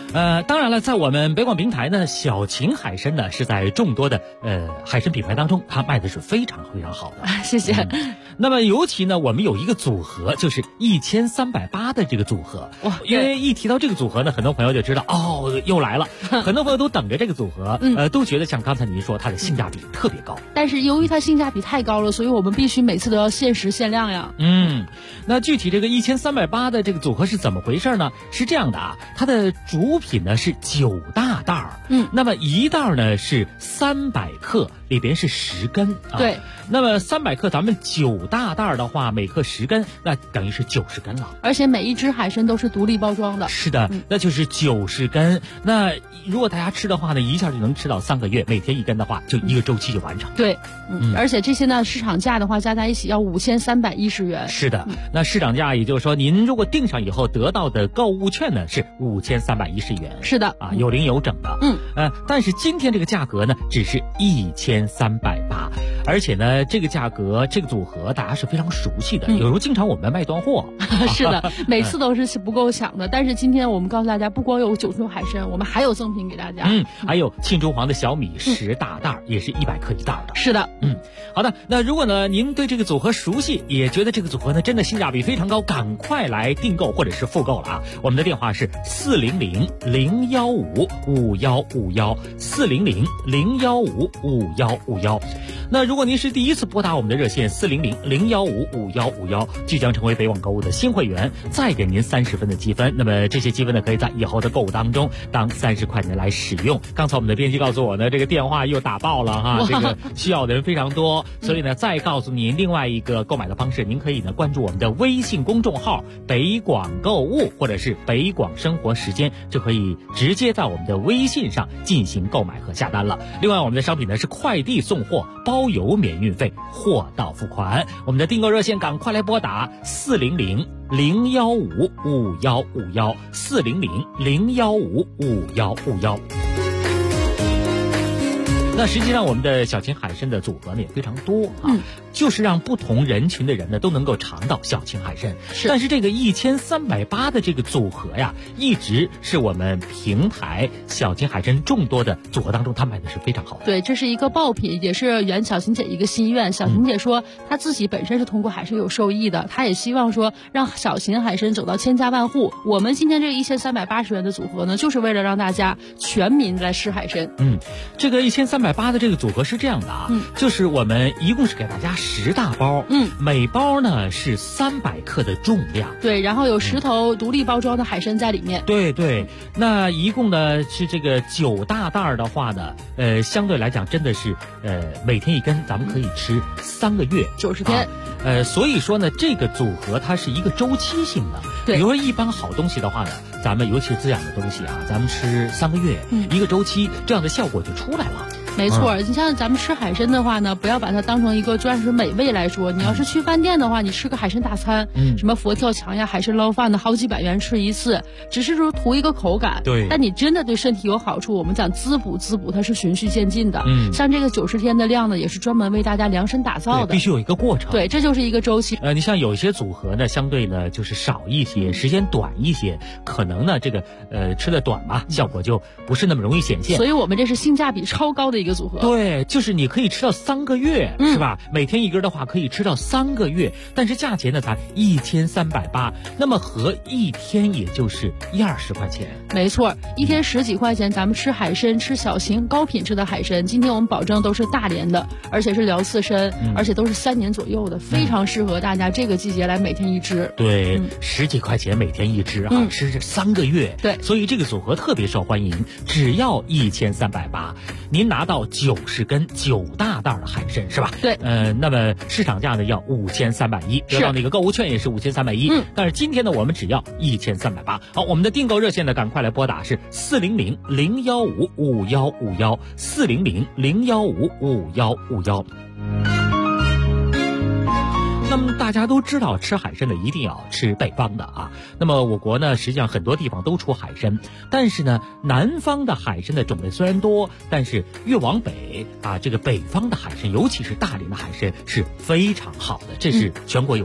当然了，在我们北广平台呢，小秦海参呢是在众多的海参品牌当中，它卖的是非常非常好的。 谢谢。 那么尤其呢，我们有一个组合，就是1380的这个组合。哇，因为一提到这个组合呢，很多朋友就知道哦，又来了。很多朋友都等着这个组合，都觉得像刚才您说，它的性价比特别高。 但是由于它性价比太高了，所以我们必须每次都要限时限量呀。 那具体这个1380的这个组合是怎么回事呢？是这样的啊，它的主品呢是9大袋儿，那么一袋呢是300克，里边是10根啊。 对， 那么300克，咱们9大袋的话，每克10根，那等于是90根了。 而且每一只海参都是独立包装的。 是的，那就是90根。那如果大家吃的话呢，一下就能吃到3个月，每天1根的话，就1个周期就完成。 对，而且这些呢，市场价的话加在一起要5310元。 是的，那市场价也就是说，您如果订上以后得到的购物券呢是5310元。 是的， 啊，有零有整的。但是今天这个价格呢，只是1380，而且呢，这个价格这个组合大家是非常熟悉的，有时候经常我们卖断货。 是的，每次都是不够抢的。但是今天我们告诉大家，不光有9种海参，我们还有赠品给大家。 还有庆中黄的小米10大袋，也是100克一袋的。 是的， 好的。那如果呢您对这个组合熟悉，也觉得这个组合呢真的性价比非常高，赶快来订购或者是复购了啊！我们的电话是400-015-5151，400-015-5151。那如果您是第一次拨打我们的热线400-015-5151，即将成为北网购物的新会员，再给您30分的积分。那么这些积分呢，可以在以后的购物当中当30块钱来使用。刚才我们的编辑告诉我呢，这个电话又打爆了哈，这个需要的人非常多，所以呢，再告诉您另外一个购买的方式，您可以呢关注我们的微信公众号北广购物或者是北广生活时间，就可以直接在我们的微信上进行购买和下单了。另外我们的商品呢是快递送货，包邮免运费，货到付款。我们的订购热线赶快来拨打400-015-5151，400-015-5151。那实际上我们的小秦海参的组合呢也非常多啊，就是让不同人群的人呢都能够尝到小秦海参。但是这个1380的这个组合呀，一直是我们平台小秦海参众多的组合当中，它卖的是非常好的。 对，这是一个爆品，也是圆小秦姐一个心愿。小秦姐说，她自己本身是通过海参有受益的，她也希望说让小秦海参走到千家万户。我们今天这个1380元的组合呢，就是为了让大家全民来吃海参。 这个1380的这个组合是这样的啊，就是我们一共是给大家10大包，每包呢是300克的重量。 对，然后有10头独立包装的海参在里面。 对，那一共呢是这个9大袋的话呢，相对来讲真的是每天1根，咱们可以吃3个月 ，90天。 所以说呢，这个组合它是一个周期性的。 对， 比如说一般好东西的话呢，咱们尤其是滋养的东西啊，咱们吃3个月，一个周期，这样的效果就出来了。 没错，你像咱们吃海参的话呢，不要把它当成一个专属美味来说。你要是去饭店的话，你吃个海参大餐，什么佛跳墙呀、海参捞饭的，好几百元吃一次，只是说图一个口感。 对， 但你真的对身体有好处，我们讲滋补，它是循序渐进的。像这个90天的量呢，也是专门为大家量身打造的， 必须有一个过程。 对，这就是一个周期。 你像有一些组合呢，相对呢就是少一些，时间短一些，可能呢这个吃的短嘛，效果就不是那么容易显现。 所以我们这是性价比超高的一个组合。 对，就是你可以吃到3个月，是吧？每天1根的话可以吃到3个月，但是价钱呢才1380，那么合一天也就是120块钱。 没错，一天10几块钱，咱们吃海参，吃小秦高品质的海参。今天我们保证都是大连的，而且是辽刺参，而且都是3年左右的，非常适合大家这个季节来每天1只。 对，10几块钱每天1只啊，吃这3个月。 对， 所以这个组合特别受欢迎，只要1380，您拿到90根9大袋的海参是吧？ 对， 那么市场价呢要5310，得到那个购物券也是5310。但是今天呢，我们只要1380。好，我们的订购热线呢，赶快来拨打是400-015-5151，400-015-5151。那么大家都知道，吃海参的一定要吃北方的啊。那么我国呢，实际上很多地方都出海参，但是呢，南方的海参的种类虽然多，但是越往北啊，这个北方的海参，尤其是大连的海参是非常好的，这是全国有名的。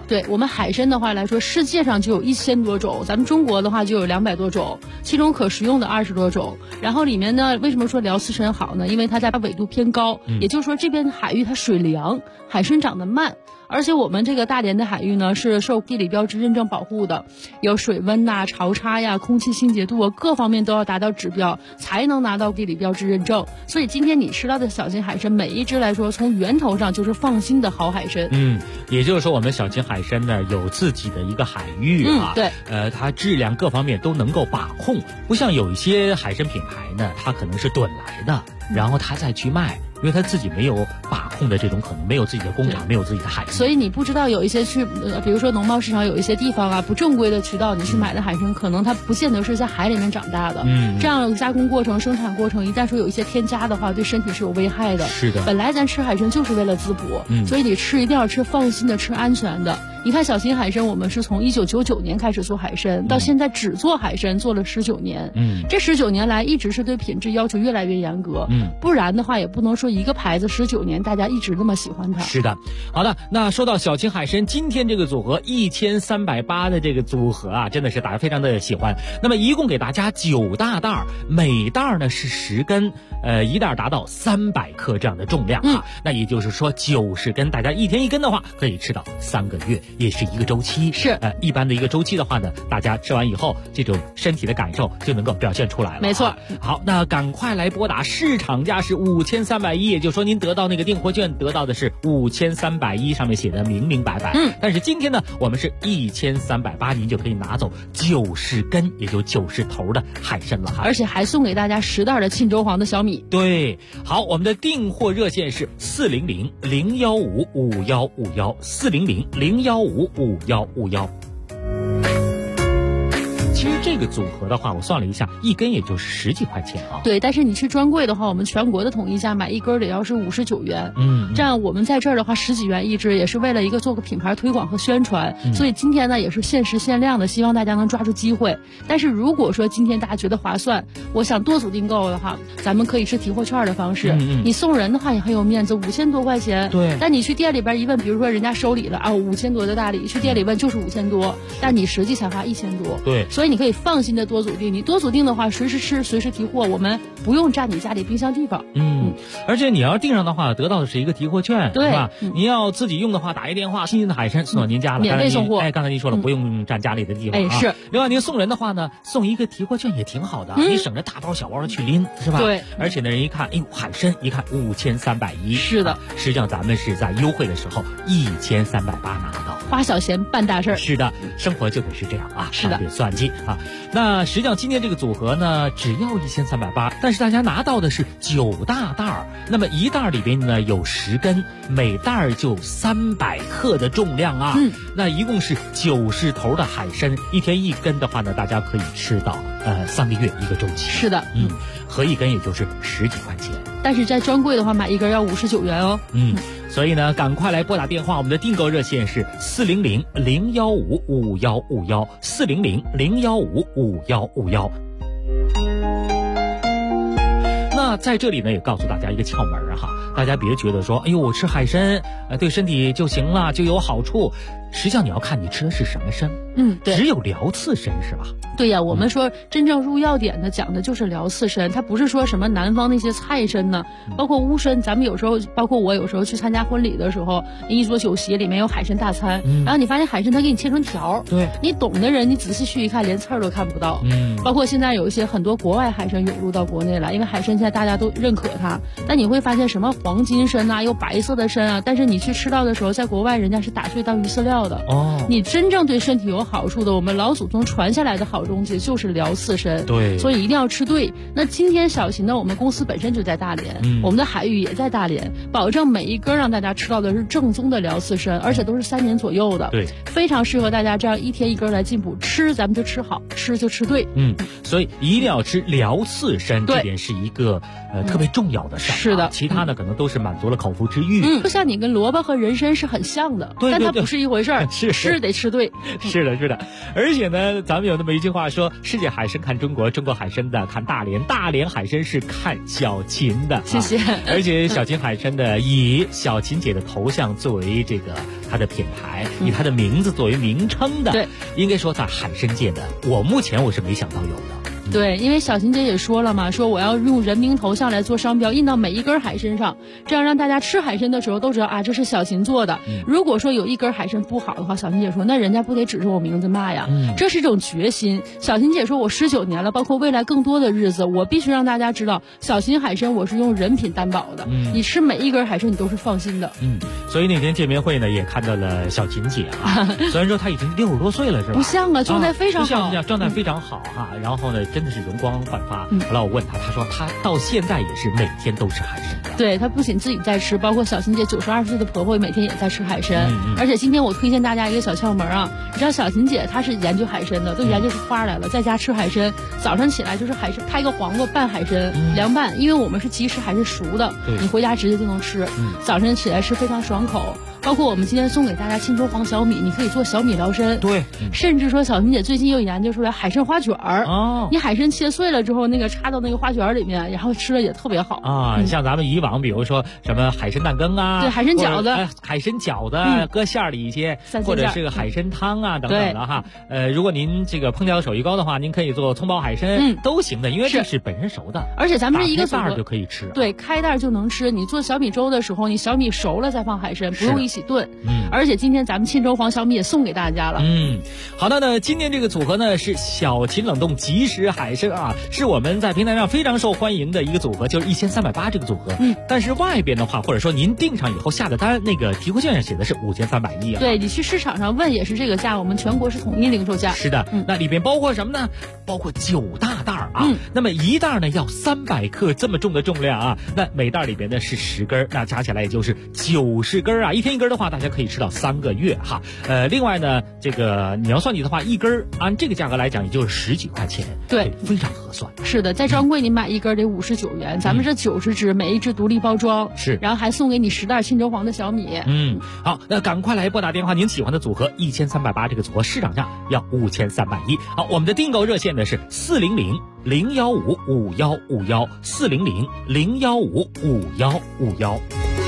对，我们海参的话来说，世界上就有1000多种，咱们中国的话就有200多种，其中可食用的20多种。然后里面呢，为什么说辽刺参好呢？因为它在纬度偏高，也就是说这边海域它水凉，海参长得慢。而且我们这个大连的海域呢，是受地理标志认证保护的，有水温呐、潮差呀、空气清洁度啊，各方面都要达到指标，才能拿到地理标志认证。所以今天你吃到的小型海参，每一只来说，从源头上就是放心的好海参。 也就是说，我们小型海参呢有自己的一个海域啊， 对， 它质量各方面都能够把控，不像有一些海参品牌呢，它可能是趸来的，然后它再去卖。因为他自己没有把控的这种可能，没有自己的工厂，没有自己的海域， 所以你不知道有一些比如说农贸市场有一些地方啊，不正规的渠道，你去买的海参，可能它不见得是在海里面长大的。这样加工过程、生产过程，一旦说有一些添加的话，对身体是有危害的。 是的， 本来咱吃海参就是为了滋补，所以你吃一定要吃放心的、吃安全的。你看小型海参，我们是从1999年开始做海参，到现在只做海参做了19年。这19年来一直是对品质要求越来越严格。不然的话也不能说一个牌子19年大家一直那么喜欢它。 是的，好的，那说到小型海参，今天这个组合1380的这个组合啊，真的是大家非常的喜欢。那么一共给大家9大袋，每袋呢是10根，一袋达到300克这样的重量啊。那也就是说90根，大家一天1根的话，可以吃到3个月。也是一个周期， 是一般的一个周期的话呢，大家吃完以后，这种身体的感受就能够表现出来了。 没错。 好，那赶快来拨打，市场价是5310，也就是说您得到那个订货券得到的是5310，上面写的明明白白。但是今天呢，我们是1380，您就可以拿走90根，也就90头的海参了哈。 而且还送给大家10袋的沁州黄的小米。 对，好，我们的订货热线是400-015-5151，400-015-5151。其实这个组合的话，我算了一下，一根也就是10几块钱啊。 对，但是你去专柜的话，我们全国的统一价买一根得要是59元。这样我们在这儿的话10几元一只，也是为了一个做个品牌推广和宣传。所以今天呢也是限时限量的，希望大家能抓住机会。但是如果说今天大家觉得划算，我想多组订购的话，咱们可以是提货券的方式。你送人的话也很有面子，5000多块钱。 对。 但你去店里边一问，比如说人家收礼了啊，5000多的大礼，去店里问就是5000多，但你实际才花1000多。 对。 所以你可以放心的多组订，你多组订的话，随时吃，随时提货，我们不用占你家里冰箱地方。 而且你要订上的话，得到的是一个提货券， 对吧？你要自己用的话，打一电话，新鲜的海参送到您家了， 免费送货。 刚才您说了，不用占家里的地方。 是。 另外，您送人的话呢，送一个提货券也挺好的，你省着大包小包的去拎，是吧？ 对。 而且呢，人一看，哎呦，海参一看5310， 是的。 实际上咱们是在优惠的时候1380拿到， 花小钱办大事儿。 是的，生活就得是这样啊， 是的， 别算计啊。那实际上今天这个组合呢，只要1380，但是大家拿到的是9大袋，那么一袋里边呢有10根，每袋就300克的重量啊。那一共是90头的海参，一天1根的话呢，大家可以吃到3个月一个周期。 是的， 合一根也就是10几块钱。 但是在专柜的话，买一根要59元哦。 所以呢，赶快来拨打电话，我们的订购热线是400-015-5151，400-015-5151。那在这里呢，也告诉大家一个窍门哈，大家别觉得说，哎呦，我吃海参，对身体就行了，就有好处。实际上你要看你吃的是什么参， 对， 只有辽刺参是吧？ 对呀，我们说真正入药典的讲的就是辽刺参，它不是说什么南方那些菜参呢，包括乌参，咱们有时候，包括我有时候去参加婚礼的时候，一桌酒席里面有海参大餐，然后你发现海参它给你切成条， 对， 你懂的人你仔细去一看，连刺儿都看不到。包括现在有一些很多国外海参涌入到国内来，因为海参现在大家都认可它，但你会发现什么黄金参啊，有白色的参啊，但是你去吃到的时候，在国外人家是打碎当鱼饲料的。你真正对身体有好处的，我们老祖宗传下来的好东西就是辽刺参， 对， 所以一定要吃对。那今天小型的我们公司本身就在大连，我们的海域也在大连，保证每一根让大家吃到的是正宗的辽刺参，而且都是3年左右的， 对， 非常适合大家这样一天1根来进补。吃咱们就吃好，吃就吃对。 所以一定要吃辽刺参，这点是一个特别重要的事儿。 是的， 其他的可能都是满足了口腹之欲。 就像你跟萝卜和人参是很像的，但它不是一回事儿， 是吃得吃对。 是的，是的。而且呢，咱们有那么一句话。 话说，世界海参看中国，中国海参的看大连，大连海参是看小琴的。 谢谢。 而且小琴海参的以小琴姐的头像作为这个它的品牌，以它的名字作为名称的， 对， 应该说在海参界的，目前我是没想到有的。 对，因为小琴姐也说了嘛，说我要用人名头像来做商标，印到每一根海参上，这样让大家吃海参的时候都知道啊，这是小琴做的。如果说有一根海参不好的话，小琴姐说那人家不得指着我名字骂呀？这是一种决心。小琴姐说我19年了，包括未来更多的日子，我必须让大家知道，小琴海参我是用人品担保的。你吃每一根海参你都是放心的。 所以那天见面会呢，也看到了小琴姐啊，虽然说她已经60多岁了，是吧？ 不像啊，状态非常好， 状态非常好哈。然后呢，真的是容光焕发。后来我问她，她说她到现在也是每天都吃海参的。 对，她不仅自己在吃，包括小琴姐92岁的婆婆每天也在吃海参。而且今天我推荐大家一个小窍门啊，你知道小琴姐她是研究海参的，都研究出花来了，在家吃海参，早上起来就是海参拍个黄瓜拌海参，凉拌，因为我们是即食海参熟的，你回家直接就能吃。早晨起来吃非常爽口。包括我们今天送给大家沁州黄小米，你可以做小米疗参。 对， 甚至说小琴姐最近又研究出来海参花卷儿。你海参切碎了之后，那个插到那个花卷里面，然后吃了也特别好啊。像咱们以往比如说什么海参蛋羹啊， 对，海参饺子， 海参饺子搁馅儿里一些，或者是个海参汤啊等等的哈。如果您这个烹调手艺高的话，您可以做葱爆海参，都行的，因为这是本身熟的， 而且咱们是一个袋就可以吃。 对，开袋就能吃。你做小米粥的时候，你小米熟了再放海参，不用一起炖。而且今天咱们沁州黄小米也送给大家了。 好的呢，今天这个组合呢是小琴冷冻即食海参啊，是我们在平台上非常受欢迎的一个组合，就是1380这个组合。但是外边的话，或者说您订上以后下的单，那个提货券上写的是5310啊。 对，你去市场上问也是这个价，我们全国是统一零售价。 是的，那里边包括什么呢？包括9大袋啊。那么一袋呢要300克这么重的重量啊，那每袋里边呢是10根，那加起来也就是90根啊。一天一根的话，大家可以吃到3个月哈。另外呢，这个你要算计的话，一根按这个价格来讲，也就是10几块钱， 对， 非常合算。 是的，在专柜你买一根得59元，咱们这90只，每一只独立包装， 是， 然后还送给你10袋沁州黄的小米。 好，那赶快来拨打电话，您喜欢的组合1380这个组合市场价要5310。好，我们的订购热线呢是400-015-5151，400-015-5151。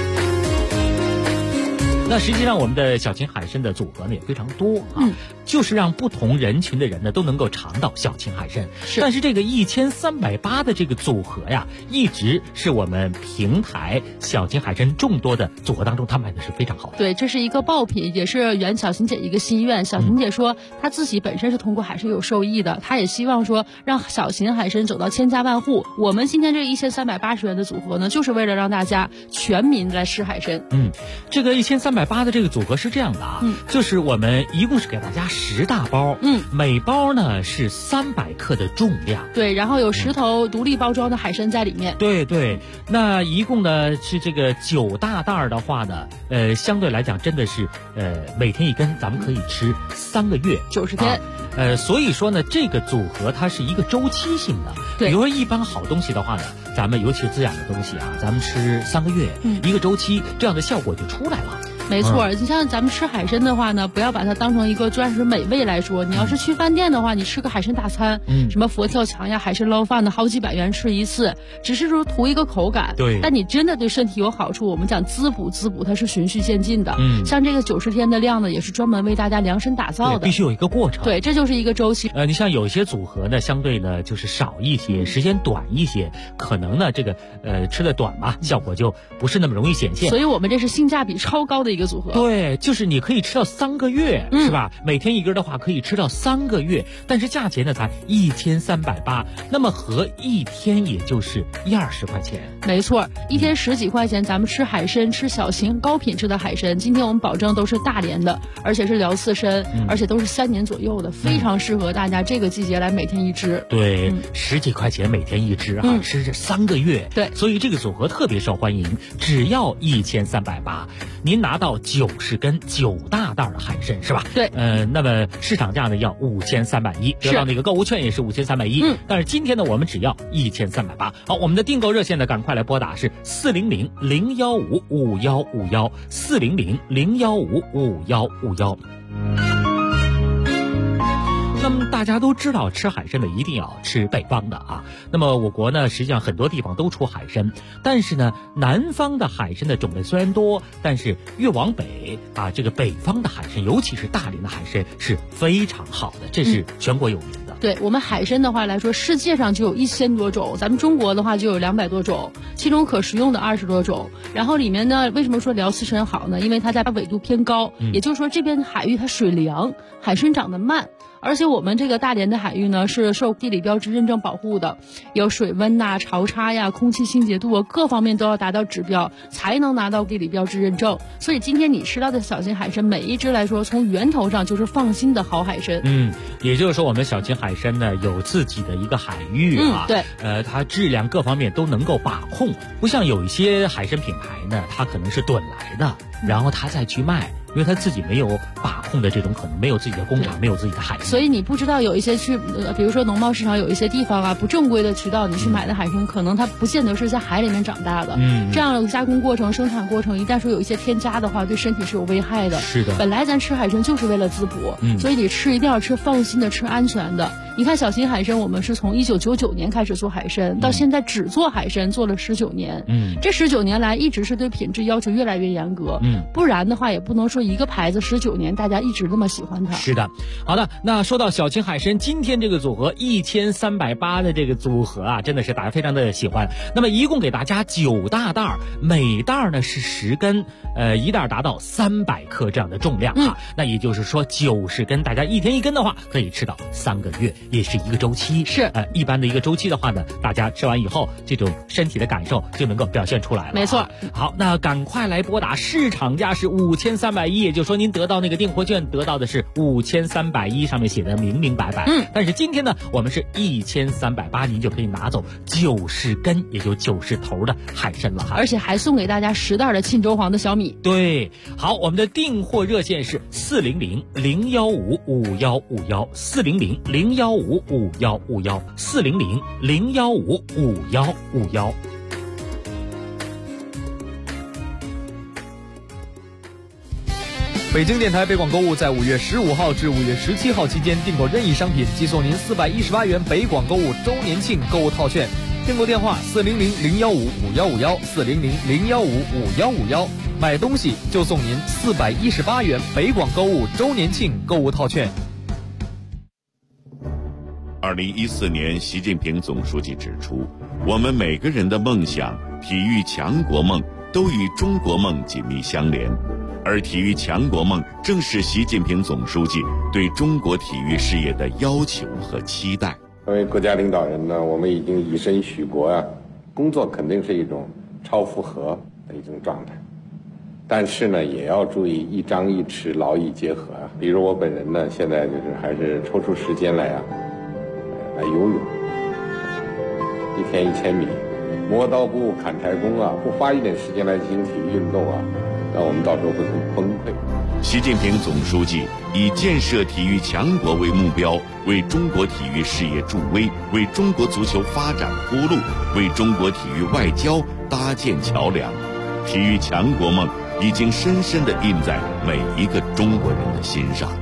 那实际上我们的小琴海参的组合呢也非常多啊，就是让不同人群的人呢都能够尝到小琴海参。但是这个1380的这个组合呀，一直是我们平台小琴海参众多的组合当中，它卖的是非常好的。 对，这是一个爆品，也是圆小琴姐一个心愿。小琴姐说，她自己本身是通过海参有受益的，她也希望说让小琴海参走到千家万户。我们今天这1380元的组合呢，就是为了让大家全民来吃海参。 这个1380的这个组合是这样的啊，就是我们一共是给大家10大包，每包呢是300克的重量， 对，然后有10头独立包装的海参在里面， 对，那一共呢是这个9大袋的话呢，相对来讲真的是每天一根，咱们可以吃3个月 ，90天。 所以说呢，这个组合它是一个周期性的， 对， 比如说一般好东西的话呢，咱们尤其是滋养的东西啊，咱们吃3个月，一个周期，这样的效果就出来了。 没错，你像咱们吃海参的话呢，不要把它当成一个专属美味来说。你要是去饭店的话，你吃个海参大餐，什么佛跳墙呀、海参捞饭的，好几百元吃一次，只是说图一个口感。 对， 但你真的对身体有好处，我们讲滋补，它是循序渐进的。像这个90天的量呢，也是专门为大家量身打造的， 必须有一个过程。 对，这就是一个周期。 你像有一些组合呢，相对呢就是少一些，时间短一些，可能呢这个吃的短嘛，效果就不是那么容易显现。 所以我们这是性价比超高的一个组合。 对。就是你可以吃到3个月，是吧？每天一根的话可以吃到3个月，但是价钱呢才1380，那么合一天也就是120块钱。 没错，一天10几块钱，咱们吃海参，吃小型高品质的海参。今天我们保证都是大连的，而且是辽刺参，而且都是3年左右的，非常适合大家这个季节来每天一只。 对，10几块钱每天一只啊，吃这3个月。 对， 所以这个组合特别受欢迎，只要1380，您拿到90根9大袋的海参是吧？ 对， 那么市场价呢要5310，得到那个购物券也是5310。但是今天呢，我们只要1380。好，我们的订购热线呢，赶快来拨打是400-015-5151，400-015-5151。那么大家都知道吃海参的一定要吃北方的啊。那么我国呢，实际上很多地方都出海参，但是呢，南方的海参的种类虽然多，但是越往北啊，这个北方的海参，尤其是大连的海参是非常好的，这是全国有名的。 对我们海参的话来说，世界上就有1000多种，咱们中国的话就有200多种，其中可食用的20多种。然后里面呢，为什么说辽刺参好呢？因为它在纬度偏高，也就是说这边海域它水凉，海参长得慢。而且我们这个大连的海域呢，是受地理标志认证保护的，有水温呐、潮差呀、空气清洁度啊，各方面都要达到指标，才能拿到地理标志认证。所以今天你吃到的小型海参，每一只来说，从源头上就是放心的好海参。 也就是说，我们小型海参呢有自己的一个海域啊， 对， 它质量各方面都能够把控，不像有一些海参品牌呢，它可能是趸来的，然后它再去卖。因为他自己没有把控的这种可能，没有自己的工厂，没有自己的海域， 所以你不知道有一些比如说农贸市场有一些地方啊，不正规的渠道你去买的海参，可能它不见得是在海里面长大的。这样的加工过程、生产过程，一旦说有一些添加的话，对身体是有危害的。 是的， 本来咱吃海参就是为了滋补，所以你吃一定要吃放心的、吃安全的。你看小型海参，我们是从1999年开始做海参，到现在只做海参做了19年。这19年来一直是对品质要求越来越严格。不然的话也不能说一个牌子19年大家一直那么喜欢它。 是的，好的，那说到小型海参，今天这个组合1380的这个组合啊，真的是大家非常的喜欢。那么一共给大家9大袋，每袋呢是10根，一袋达到300克这样的重量啊。那也就是说90根，大家一天1根的话，可以吃到3个月，也是一个周期。 是一般的一个周期的话呢，大家吃完以后，这种身体的感受就能够表现出来了。 没错。 好，那赶快来拨打，市场价是5310，也就是说您得到那个订货券得到的是5310，上面写的明明白白。但是今天呢，我们是1380，您就可以拿走90根，也就90头的海参了哈。 而且还送给大家10袋的沁州黄的小米。 对，好，我们的订货热线是400-015-5151，400-015-5151，400-015-5151。 北京电台北广购物在5月15号至5月17号期间订购任意商品，即送您418元北广购物周年庆购物套券。订购电话400-015-5151，400-015-5151，买东西就送您418元北广购物周年庆购物套券。 2014年，习近平总书记指出，我们每个人的梦想、体育强国梦都与中国梦紧密相连。而体育强国梦正是习近平总书记对中国体育事业的要求和期待。 作为国家领导人呢，我们已经以身许国啊，工作肯定是一种超负荷的一种状态，但是呢，也要注意一张一弛，劳逸结合啊。比如我本人呢，现在就是还是抽出时间来游泳，1天1000米，磨刀不误砍柴工啊，不花一点时间来进行体育运动啊，那我们到时候会很崩溃。 习近平总书记以建设体育强国为目标，为中国体育事业助威，为中国足球发展铺路，为中国体育外交搭建桥梁。体育强国梦已经深深地印在每一个中国人的心上。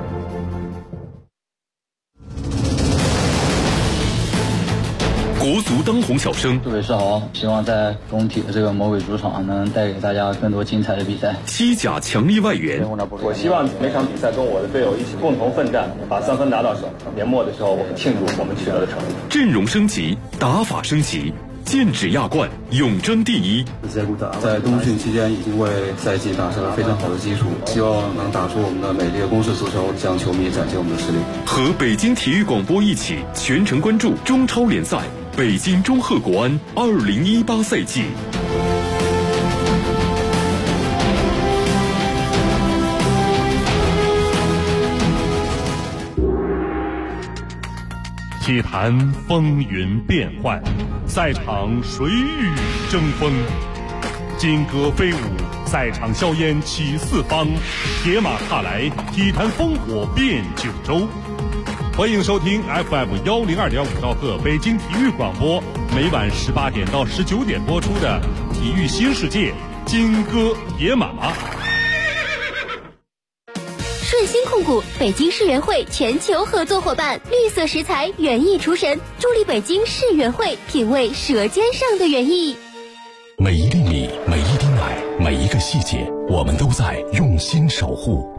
国足当红小生， 杜伟是好，希望在中体的这个魔鬼主场能带给大家更多精彩的比赛。 西甲强力外援， 我希望每场比赛跟我的队友一起共同奋战，把3分拿到手。年末的时候，我们庆祝我们取得的成绩。 阵容升级，打法升级，剑指亚冠，永争第一。 在冬训期间已经为赛季打下了非常好的基础，希望能打出我们的美丽的攻势足球，向球迷展现我们的实力。 和北京体育广播一起全程关注中超联赛北京中赫国安2018赛季。 体坛风云变幻，赛场水雨争锋，金戈飞舞，赛场硝烟起四方，铁马踏来，体坛烽火遍九州。欢迎收听 FM102.5兆赫北京体育广播，每晚18点到19点播出的《体育新世界》金戈铁马。 顺心控控股，北京世园会全球合作伙伴，绿色食材园艺厨神，助力北京世园会品味舌尖上的园艺。 每一粒米，每一滴奶，每一个细节，我们都在用心守护。